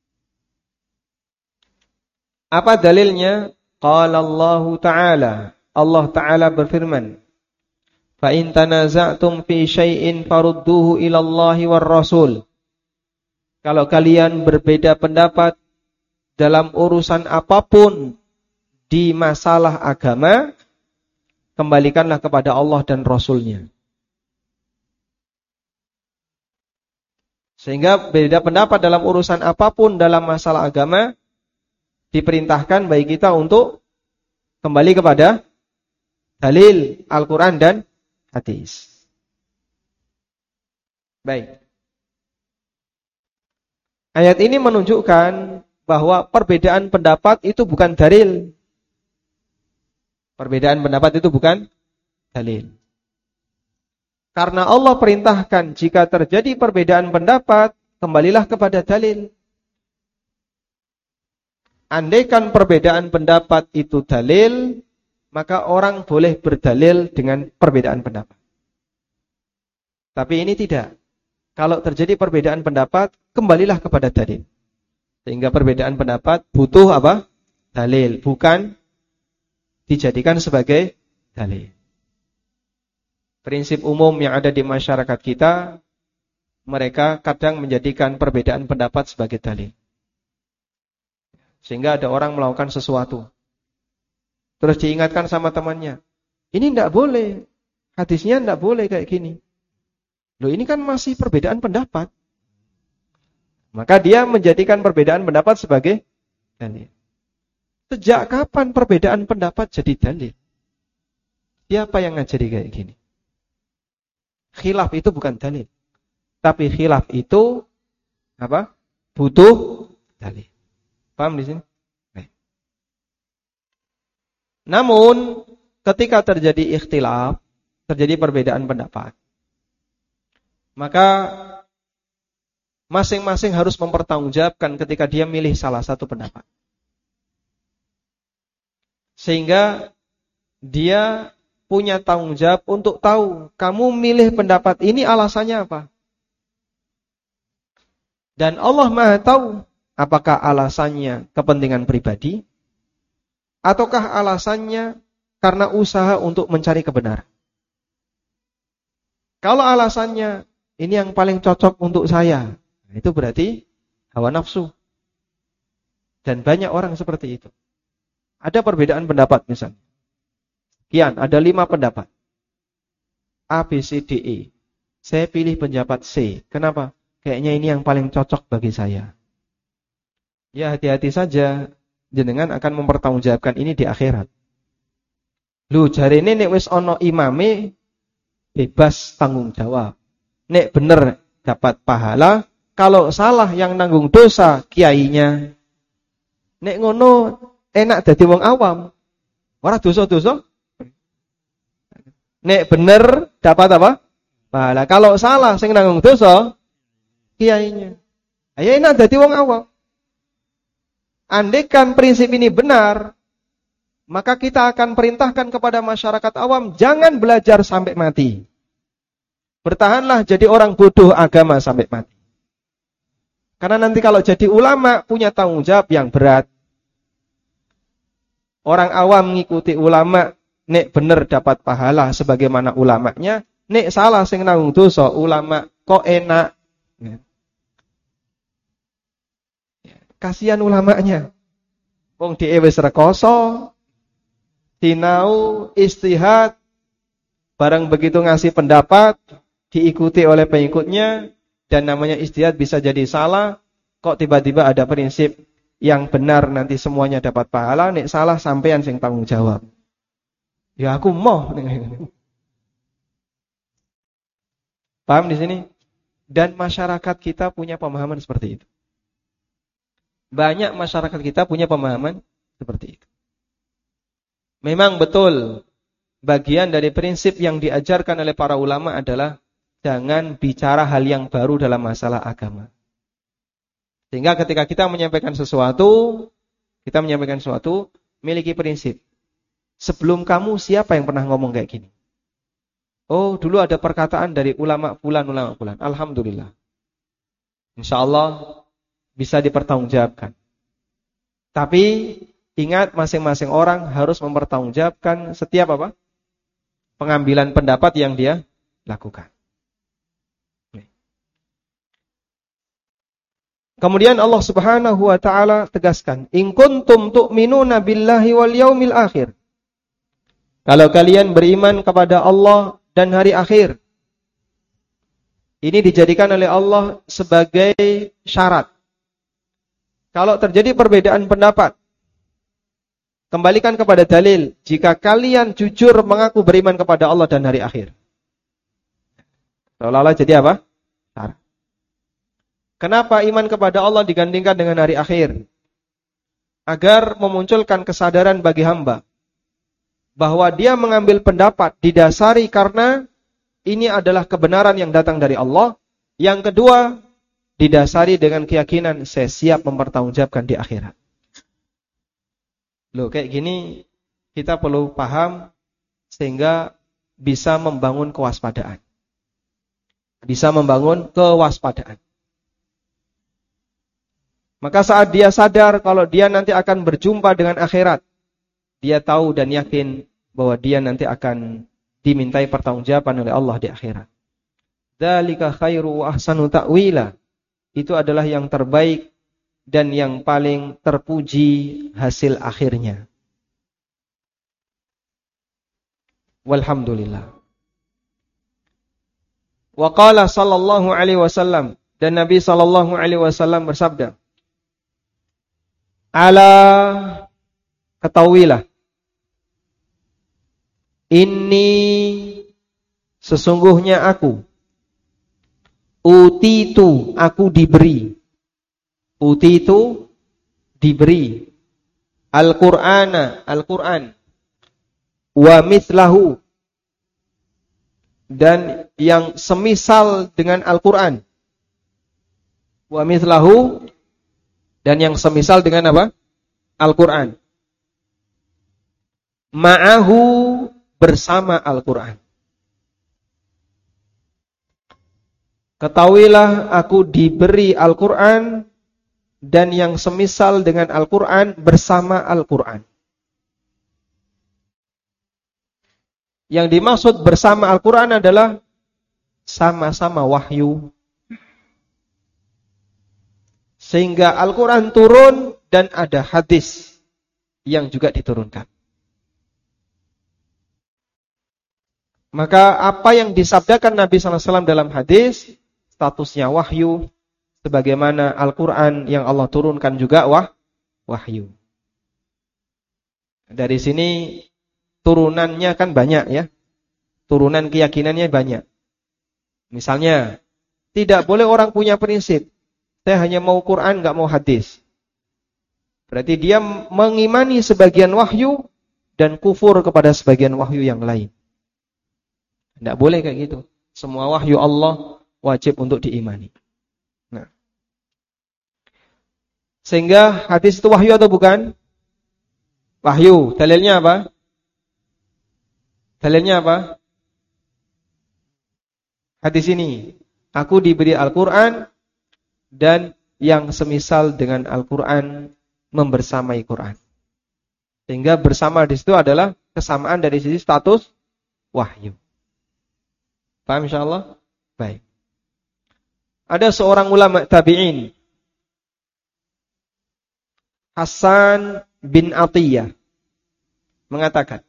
Apa dalilnya? Qala Allah Ta'ala. Allah Ta'ala berfirman, fa in tanaza'tum fi syai'in farudduhu ila Allahi war Rasul. Kalau kalian berbeda pendapat dalam urusan apapun di masalah agama, kembalikanlah kepada Allah dan Rasul-Nya. Sehingga beda pendapat dalam urusan apapun dalam masalah agama, diperintahkan bagi kita untuk kembali kepada dalil Al-Quran dan hadis. Baik. Ayat ini menunjukkan bahwa perbedaan pendapat itu bukan dalil. Perbedaan pendapat itu bukan dalil. Karena Allah perintahkan jika terjadi perbedaan pendapat, kembalilah kepada dalil. Andaikan perbedaan pendapat itu dalil, maka orang boleh berdalil dengan perbedaan pendapat. Tapi ini tidak. Kalau terjadi perbedaan pendapat, kembalilah kepada dalil. Sehingga perbedaan pendapat butuh apa? Dalil, bukan dijadikan sebagai dalil. Prinsip umum yang ada di masyarakat kita, mereka kadang menjadikan perbedaan pendapat sebagai dalil. Sehingga ada orang melakukan sesuatu. Terus diingatkan sama temannya. Ini tidak boleh. Hadisnya tidak boleh kayak gini. Loh, ini kan masih perbedaan pendapat. Maka dia menjadikan perbedaan pendapat sebagai dalil. Sejak kapan perbedaan pendapat jadi dalil? Siapa yang ngajari kayak gini? Khilaf itu bukan dalil. Tapi khilaf itu apa? Butuh dalil. Paham di sini? Baik. Namun ketika terjadi ikhtilaf, terjadi perbedaan pendapat, maka masing-masing harus mempertanggungjawabkan ketika dia milih salah satu pendapat. Sehingga dia punya tanggung jawab untuk tahu kamu milih pendapat ini alasannya apa. Dan Allah Maha tahu apakah alasannya kepentingan pribadi ataukah alasannya karena usaha untuk mencari kebenaran. Kalau alasannya ini yang paling cocok untuk saya, itu berarti hawa nafsu. Dan banyak orang seperti itu. Ada perbedaan pendapat misalnya. Kian, ada lima pendapat. A, B, C, D, E. Saya pilih pendapat C. Kenapa? Kayaknya ini yang paling cocok bagi saya. Ya hati-hati saja. Jenengan akan mempertanggungjawabkan ini di akhirat. Lu jari ini nek wis ono imame bebas tanggung jawab. Nek bener dapat pahala. Kalau salah yang nanggung dosa kiainya. Nek ngono enak dadi wong awam. Ora dosa-dosa. Nek bener dapat apa? Pahala. Kalau salah sing nanggung dosa kiainya. Ayo enak dadi wong awam. Andaikan prinsip ini benar, maka kita akan perintahkan kepada masyarakat awam jangan belajar sampai mati. Bertahanlah jadi orang bodoh agama sampai mati. Karena nanti kalau jadi ulama punya tanggung jawab yang berat. Orang awam mengikuti ulama, nek bener dapat pahala sebagaimana ulamanya, nek salah sing nanggung dosa ulama kok enak. Kasihan ulamanya. Wong dhewe wis rekoso, sinau, istihad, barang begitu ngasih pendapat, diikuti oleh pengikutnya, dan namanya istihad bisa jadi salah, kok tiba-tiba ada prinsip yang benar nanti semuanya dapat pahala, nek salah sampean sing tanggung jawab. Ya aku mau. Paham di sini? Dan masyarakat kita punya pemahaman seperti itu. Banyak masyarakat kita punya pemahaman seperti itu. Memang betul, bagian dari prinsip yang diajarkan oleh para ulama adalah jangan bicara hal yang baru dalam masalah agama. Sehingga ketika kita menyampaikan sesuatu, kita menyampaikan sesuatu, miliki prinsip. Sebelum kamu, siapa yang pernah ngomong kayak gini? Oh, dulu ada perkataan dari ulama fulan, ulama fulan. Alhamdulillah. InsyaAllah bisa dipertanggungjawabkan. Tapi ingat, masing-masing orang harus mempertanggungjawabkan setiap apa? Pengambilan pendapat yang dia lakukan. Kemudian Allah Subhanahu wa taala tegaskan, "In kuntum tu'minuna billahi wal yaumil akhir." Kalau kalian beriman kepada Allah dan hari akhir. Ini dijadikan oleh Allah sebagai syarat. Kalau terjadi perbedaan pendapat, kembalikan kepada dalil. Jika kalian jujur mengaku beriman kepada Allah dan hari akhir. Seolah-olah jadi apa? Syarat. Kenapa iman kepada Allah digandingkan dengan hari akhir? Agar memunculkan kesadaran bagi hamba bahwa dia mengambil pendapat didasari karena ini adalah kebenaran yang datang dari Allah. Yang kedua, didasari dengan keyakinan saya siap mempertanggungjawabkan di akhirat. Loh, kayak gini kita perlu paham sehingga bisa membangun kewaspadaan. Bisa membangun kewaspadaan. Maka saat dia sadar kalau dia nanti akan berjumpa dengan akhirat, dia tahu dan yakin bahwa dia nanti akan dimintai pertanggungjawaban oleh Allah di akhirat. Dzalika khairu wa ahsanu ta'wila. Itu adalah yang terbaik dan yang paling terpuji hasil akhirnya. Walhamdulillah. Wa qala sallallahu alaihi wasallam, dan Nabi sallallahu alaihi wasallam bersabda, ala, ketahuilah, inni, sesungguhnya aku, utitu, aku diberi, utitu, diberi, Al-Qur'ana, Al-Qur'an, wa mithlahu, dan yang semisal dengan Al-Qur'an, wa mithlahu, dan yang semisal dengan apa? Al-Qur'an. Ma'ahu, bersama Al-Qur'an. Ketahuilah aku diberi Al-Qur'an dan yang semisal dengan Al-Qur'an bersama Al-Qur'an. Yang dimaksud bersama Al-Qur'an adalah sama-sama wahyu. Sehingga Al-Qur'an turun dan ada hadis yang juga diturunkan. Maka apa yang disabdakan Nabi sallallahu alaihi wasallam dalam hadis, statusnya wahyu, sebagaimana Al-Qur'an yang Allah turunkan juga wah, wahyu. Dari sini turunannya kan banyak ya. Turunan keyakinannya banyak. Misalnya, tidak boleh orang punya prinsip, saya hanya mau Quran, enggak mau hadis. Berarti dia mengimani sebagian wahyu dan kufur kepada sebagian wahyu yang lain. Tidak boleh kayak gitu. Semua wahyu Allah wajib untuk diimani. Nah. Sehingga hadis itu wahyu atau bukan? Wahyu. Dalilnya apa? Dalilnya apa? Hadis ini. Aku diberi Al-Quran dan yang semisal dengan Al-Quran membersamai Quran. Sehingga bersama di situ adalah kesamaan dari sisi status wahyu. Paham insyaallah? Baik. Ada seorang ulama tabi'in, Hasan bin Atiyah, mengatakan,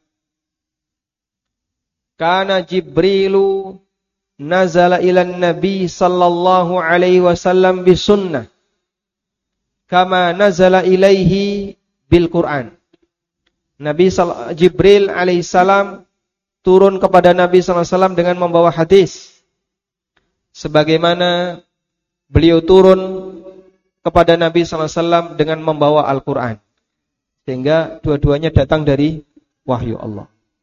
Kana Jibrilu nazala ilan Nabi sallallahu alaihi wasallam bisunnah, kama nazala ilaihi bil Quran. Nabi Jibril alaihissalam turun kepada Nabi sallallahu alaihi wasallam dengan membawa hadis, sebagaimana beliau turun kepada Nabi sallallahu alaihi wasallam dengan membawa Al-Quran. Sehingga dua-duanya datang dari wahyu Allah.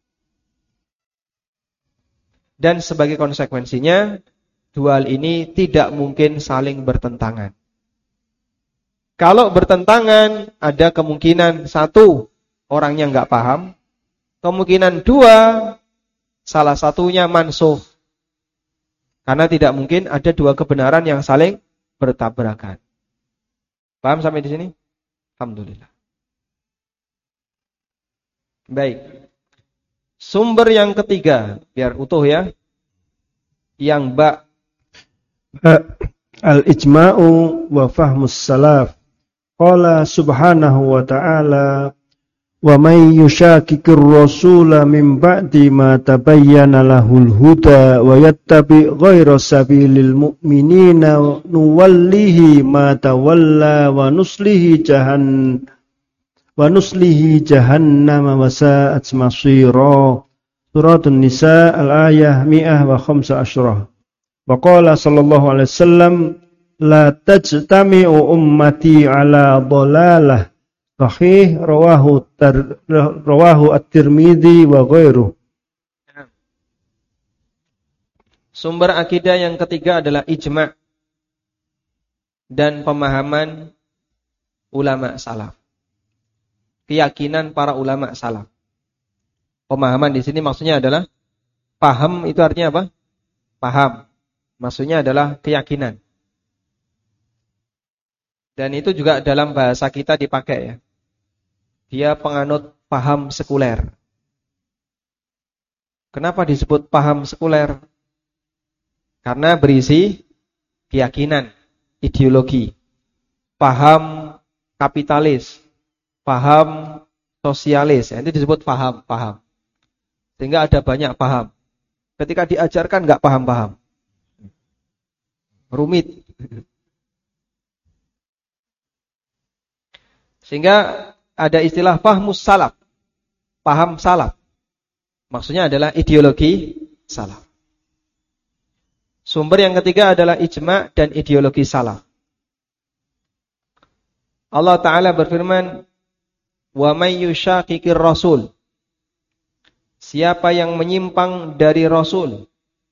Dan sebagai konsekuensinya, dua hal ini tidak mungkin saling bertentangan. Kalau bertentangan, ada kemungkinan satu, orangnya enggak paham. Kemungkinan dua, salah satunya mansukh. Karena tidak mungkin ada dua kebenaran yang saling bertabrakan. Paham sampai di sini? Alhamdulillah. Baik. Sumber yang ketiga, biar utuh ya. Yang ba. Al-ijma'u wa fahmus salaf. Qala subhanahu wa ta'ala, wa may yushaqiqir rasula min ba'di ma tabayyana lahul huda wa yattabi' ghayra sabilil mu'minina nuwallihi ma tawalla wa nuslihi jahan wa nuslihi jahannama wa sa'at masira. Suratun Nisa al-ayah mi'ah wa khamsa asyrah. Wa qala sallallahu alaihi wasallam, la tajtami'u ummati ala dhalalah. Sahih rawahu tar, rawahu at-Tirmidzi wa ghairuh. Sumber akidah yang ketiga adalah ijma' dan pemahaman ulama salaf. Keyakinan para ulama salaf. Pemahaman di sini maksudnya adalah paham, itu artinya apa? Paham. Maksudnya adalah keyakinan. Dan itu juga dalam bahasa kita dipakai ya. Dia penganut paham sekuler. Kenapa disebut paham sekuler? Karena berisi keyakinan, ideologi, paham kapitalis, paham sosialis. Ini disebut paham, paham. Sehingga ada banyak paham. Ketika diajarkan nggak paham-paham. Rumit. Sehingga ada istilah fahmus salaf. Paham salaf. Maksudnya adalah ideologi salaf. Sumber yang ketiga adalah ijma' dan ideologi salaf. Allah Ta'ala berfirman, "Wa may yushaqiqir rasul." Siapa yang menyimpang dari Rasul.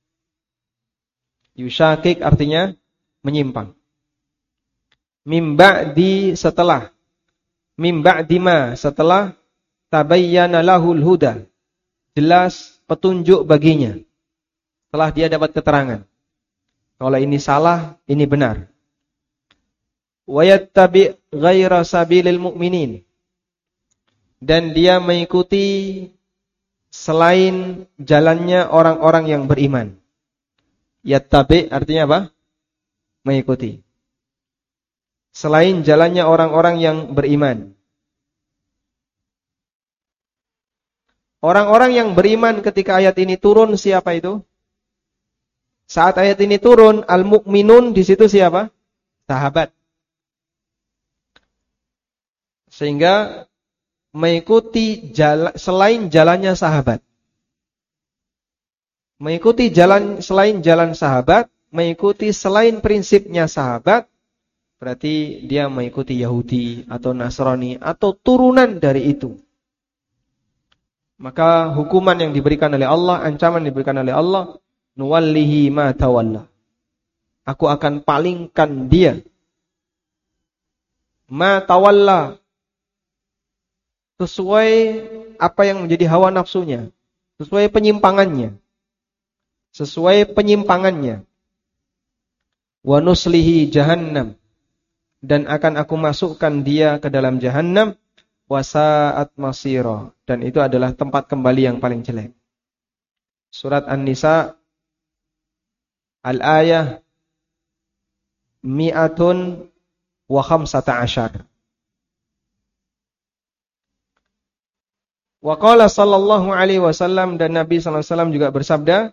Yushaqiq artinya menyimpang. Mim ba'di setelah. Mim ba'di ma setelah tabayyana lahul huda. Jelas petunjuk baginya. Setelah dia dapat keterangan. Kalau ini salah, ini benar. Wa yattabi' ghaira sabilil mu'minin. Dan dia mengikuti selain jalannya orang-orang yang beriman. Yattabi' artinya apa? Mengikuti. Selain jalannya orang-orang yang beriman. Orang-orang yang beriman ketika ayat ini turun siapa itu? Saat ayat ini turun, al-mu'minun di situ siapa? Sahabat. Sehingga mengikuti jalan, selain jalannya sahabat. Mengikuti jalan selain jalan sahabat, mengikuti selain prinsipnya sahabat, berarti dia mengikuti Yahudi atau Nasrani atau turunan dari itu. Maka hukuman yang diberikan oleh Allah, ancaman yang diberikan oleh Allah, nuwallihi ma tawalla. Aku akan palingkan dia. Ma tawalla. Sesuai apa yang menjadi hawa nafsunya. Sesuai penyimpangannya. Sesuai penyimpangannya. Wa nuslihi jahannam. Dan akan aku masukkan dia ke dalam jahannam. Wa sa'at masira. Dan itu adalah tempat kembali yang paling jelek. Surat An-Nisa Al-ayah mi'atun wa khamsata asyar. Wa qala sallallahu alaihi wasallam, dan Nabi sallallahu alaihi wasallam juga bersabda,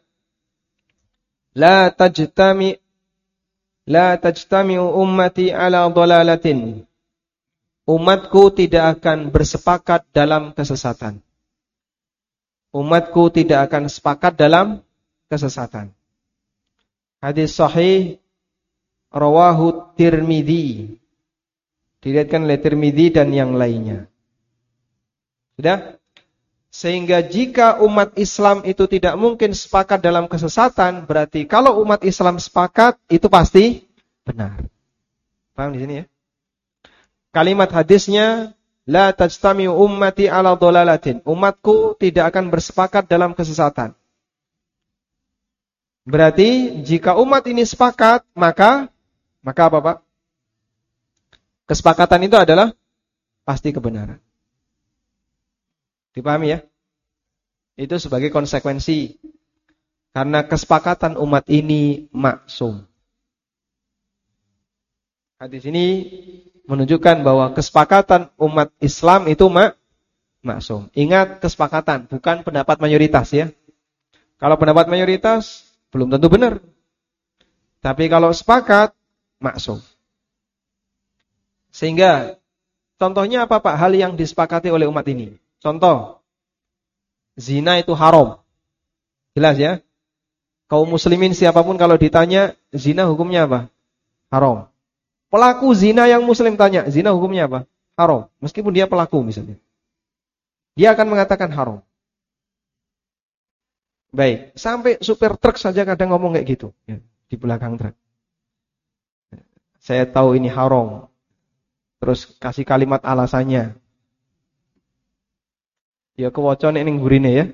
La tajtami La tajtami'u ummati ala dhalalatin. Umatku tidak akan bersepakat dalam kesesatan. Umatku tidak akan sepakat dalam kesesatan. Hadis sahih rawahu Tirmidzi. Diriwayatkan oleh Tirmidzi dan yang lainnya. Sudah? Sehingga jika umat Islam itu tidak mungkin sepakat dalam kesesatan, berarti kalau umat Islam sepakat, itu pasti benar. Paham di sini ya? Kalimat hadisnya, La tajtami'u ummati ala dhalalatin. Umatku tidak akan bersepakat dalam kesesatan. Berarti jika umat ini sepakat, maka maka apa Pak? Kesepakatan itu adalah pasti kebenaran. Dipahami ya? Itu sebagai konsekuensi. Karena kesepakatan umat ini maksum. Hadis ini menunjukkan bahwa kesepakatan umat Islam itu mak maksum. Ingat, kesepakatan, bukan pendapat mayoritas ya. Kalau pendapat mayoritas, belum tentu benar. Tapi kalau sepakat, maksum. Sehingga, contohnya apa Pak? Hal yang disepakati oleh umat ini. Contoh, zina itu haram. Jelas ya? Kaum muslimin siapapun kalau ditanya, zina hukumnya apa? Haram. Pelaku zina yang muslim tanya, zina hukumnya apa? Haram. Meskipun dia pelaku misalnya. Dia akan mengatakan haram. Baik, sampai supir truk saja kadang ngomong kayak gitu. Ya, di belakang truk. Saya tahu ini haram. Terus kasih kalimat alasannya. Ya kewocon ning gurine ya.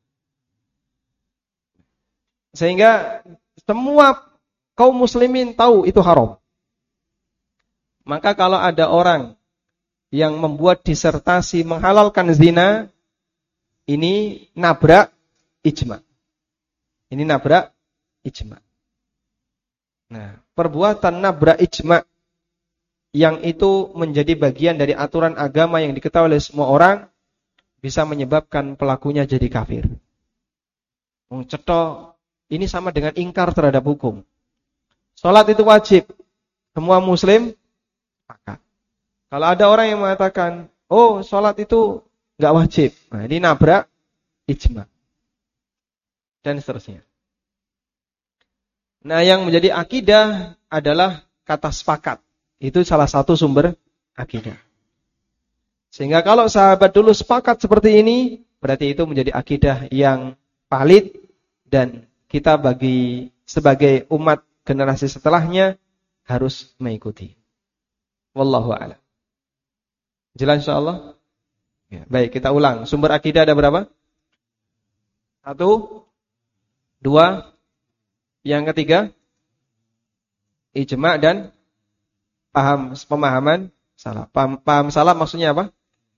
Sehingga semua kaum muslimin tahu itu haram. Maka kalau ada orang yang membuat disertasi menghalalkan zina, ini nabrak ijma. Ini nabrak ijma. Nah, perbuatan nabrak ijma' yang itu menjadi bagian dari aturan agama yang diketahui oleh semua orang bisa menyebabkan pelakunya jadi kafir. Wong cetha ini sama dengan ingkar terhadap hukum. Salat itu wajib. Semua muslim sepakat. Kalau ada orang yang mengatakan, "Oh, salat itu enggak wajib." Nah, ini nabrak ijma. Dan seterusnya. Nah, yang menjadi akidah adalah kata sepakat. Itu salah satu sumber akidah. Sehingga kalau sahabat dulu sepakat seperti ini, berarti itu menjadi akidah yang valid dan kita bagi sebagai umat generasi setelahnya harus mengikuti. Wallahu a'lam. Jelas insyaallah? Ya, baik, kita ulang. Sumber akidah ada berapa? Satu, dua, yang ketiga ijma' dan paham pemahaman salah. Paham, paham salah maksudnya apa?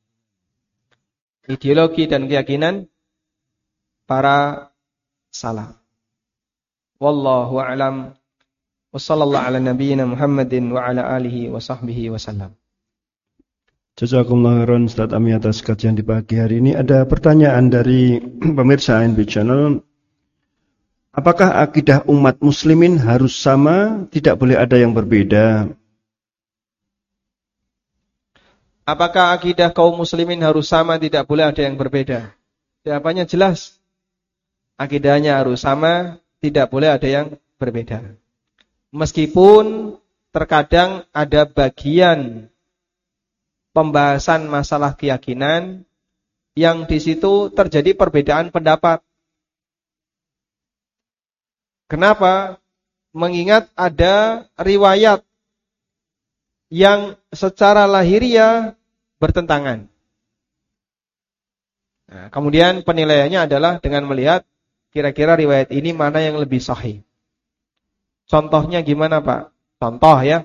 Ideologi dan keyakinan para salaf. Wallahu a'lam. Wassallallahu ala nabiyyina Muhammadin wa ala alihi wa sahbihi wasallam. Jazakumullah khairan Ustaz Ami atas kajian di pagi hari ini. Ada pertanyaan dari pemirsa A N B Channel. Apakah akidah umat muslimin harus sama, tidak boleh ada yang berbeda? Apakah akidah kaum muslimin harus sama, tidak boleh ada yang berbeda? Jawabannya jelas. Akidahnya harus sama, tidak boleh ada yang berbeda. Meskipun terkadang ada bagian pembahasan masalah keyakinan yang di situ terjadi perbedaan pendapat. Kenapa? Mengingat ada riwayat yang secara lahiriah bertentangan. Nah, kemudian penilaiannya adalah dengan melihat kira-kira riwayat ini mana yang lebih sahih. Contohnya gimana, Pak? Contoh ya.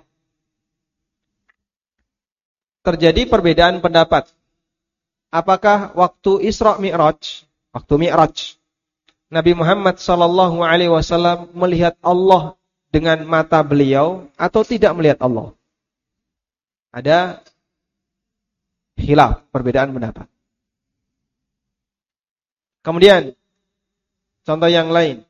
Terjadi perbedaan pendapat. Apakah waktu Isra Mi'raj, waktu Mi'raj, Nabi Muhammad sallallahu alaihi wasallam melihat Allah dengan mata beliau atau tidak melihat Allah? Ada khilaf, perbedaan pendapat. Kemudian contoh yang lain.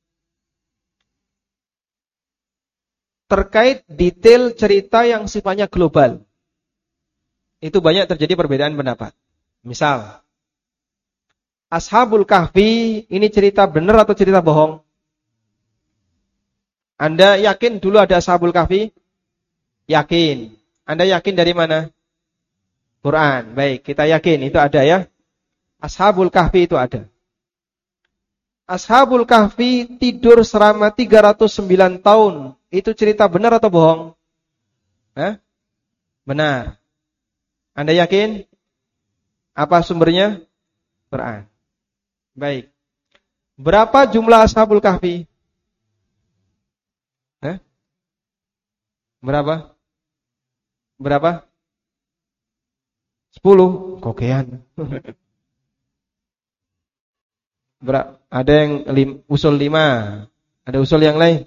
Terkait detail cerita yang sifatnya global. Itu banyak terjadi perbedaan pendapat. Misal, Ashabul Kahfi ini cerita benar atau cerita bohong? Anda yakin dulu ada Ashabul Kahfi? Yakin. Anda yakin dari mana? Quran. Baik, kita yakin itu ada ya. Ashabul Kahfi itu ada. Ashabul Kahfi tidur selama tiga ratus sembilan tahun. Itu cerita benar atau bohong? Hah? Benar. Anda yakin? Apa sumbernya? Quran. Baik. Berapa jumlah Ashabul Kahfi? Hah? Berapa? Berapa? Sepuluh. Kokean. Ber- ada yang lim, usul lima. Ada usul yang lain?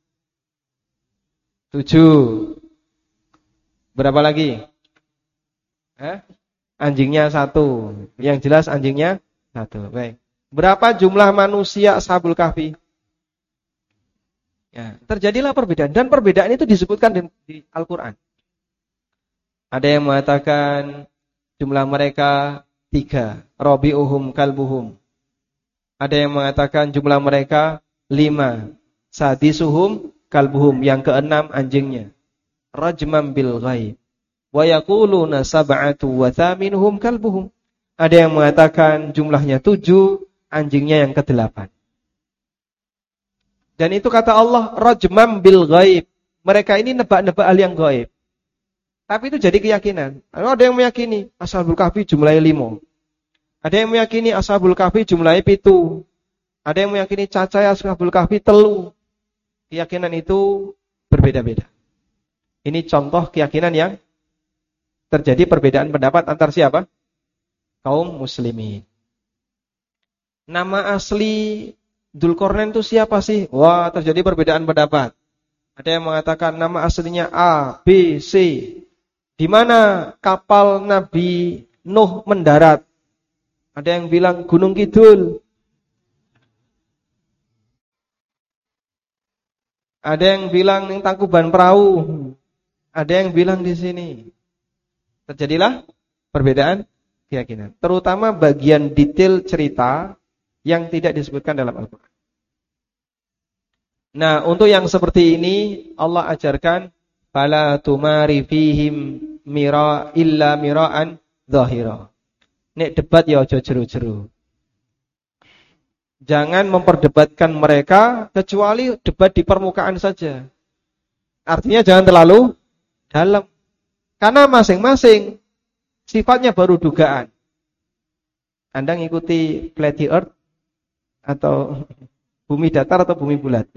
Tujuh. Berapa lagi? Hah? Anjingnya satu. Yang jelas anjingnya satu. Baik. Berapa jumlah manusia Ashabul Kahfi? Ya, terjadilah perbedaan. Dan perbedaan itu disebutkan di, di Al-Quran. Ada yang mengatakan jumlah mereka tiga. Rabi'uhum kalbuhum. Ada yang mengatakan jumlah mereka lima. Sadisuhum kalbuhum. Yang keenam anjingnya. Rajman bil ghaib. Wa yaquluna sab'atu wa thaminuhum kalbuhum. Ada yang mengatakan jumlahnya tujuh. Anjingnya yang kedelapan. Dan itu kata Allah rajman bil ghaib. Mereka ini nebak-nebak hal yang gaib. Tapi itu jadi keyakinan. Ada yang meyakini Ashabul Kahfi jumlahnya lima. Ada yang meyakini Ashabul Kahfi jumlahnya pitu. Ada yang meyakini cacai Ashabul Kahfi telu. Keyakinan itu berbeda-beda. Ini contoh keyakinan yang terjadi perbedaan pendapat antar siapa? Kaum muslimin. Nama asli Dzulqarnain itu siapa sih? Wah, terjadi perbedaan pendapat. Ada yang mengatakan nama aslinya A, B, C. Di mana kapal Nabi Nuh mendarat? Ada yang bilang Gunung Kidul. Ada yang bilang ning Tangkuban Perahu. Ada yang bilang di sini. Terjadilah perbedaan keyakinan. Terutama bagian detail cerita yang tidak disebutkan dalam Al-Quran. Nah, untuk yang seperti ini Allah ajarkan fala tumari fihim mira illa miraan zahira. Nek debat ya aja jeru-jeru. Jangan memperdebatkan mereka kecuali debat di permukaan saja. Artinya jangan terlalu dalam. Karena masing-masing sifatnya baru dugaan. Anda ngikuti flat earth atau bumi datar atau bumi bulat?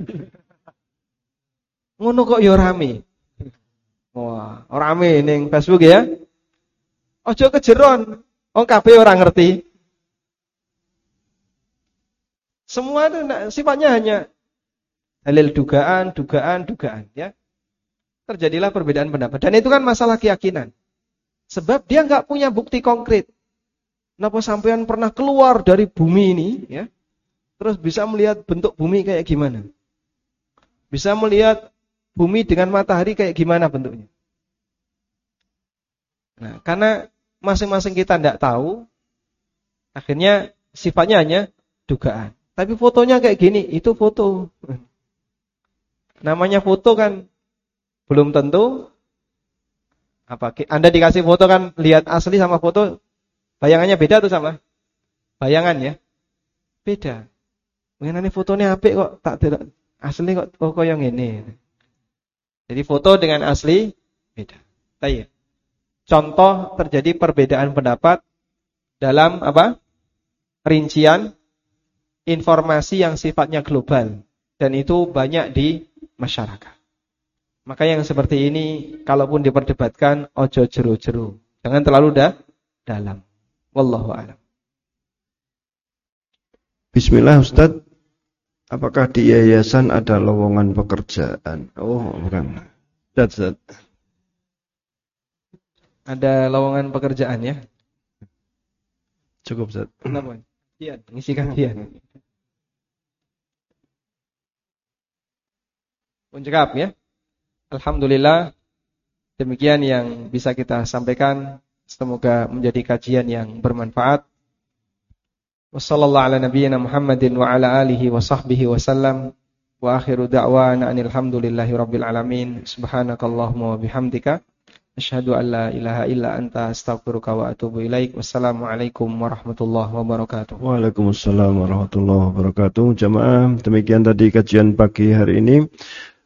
Ngono kok ya rame. Wah, rame ning Facebook ya. Ojo kejeron. Wong kabeh ora ngerti. Semua itu sifatnya hanya dalil dugaan, dugaan, dugaan ya. Terjadilah perbedaan pendapat dan itu kan masalah keyakinan. Sebab dia enggak punya bukti konkret. Napa sampean pernah keluar dari bumi ini ya? Terus bisa melihat bentuk bumi kayak gimana? Bisa melihat bumi dengan matahari kayak gimana bentuknya? Nah, karena masing-masing kita tidak tahu, akhirnya sifatnya hanya dugaan. Tapi fotonya kayak gini, itu foto. Namanya foto kan belum tentu. Apa? Anda dikasih foto kan, lihat asli sama foto, bayangannya beda tuh sama? Bayangan ya? Beda. Mungkin ini fotonya apik kok, tak tidak asli kok kok yang ini. Jadi foto dengan asli beda. Baik. Contoh terjadi perbedaan pendapat dalam apa? Rincian informasi yang sifatnya global dan itu banyak di masyarakat. Maka yang seperti ini kalaupun diperdebatkan ojo jeru-jeru. Jangan terlalu dah dalam. Wallahu a'lam. Bismillah Ustaz. Apakah di yayasan ada lowongan pekerjaan? Oh, bukan. Ustaz, Ustaz. Ada lowongan pekerjaan ya? Cukup, Ustaz. Kenapa? Iya, ngisi kajian. Pun cekap ya. Alhamdulillah demikian yang bisa kita sampaikan. Semoga menjadi kajian yang bermanfaat. Wassallallahu ala nabiyyina Muhammadin wa ala alihi wa sahbihi wasallam. Wa akhiru da'wana anilhamdulillahi rabbil alamin. Subhanakallahumma wa bihamdika asyhadu an la ilaha illa anta astaghfiruka wa atubu ilaik. Wassalamualaikum warahmatullahi wabarakatuh. Waalaikumsalam warahmatullahi wabarakatuh. Jamaah, demikian tadi kajian pagi hari ini.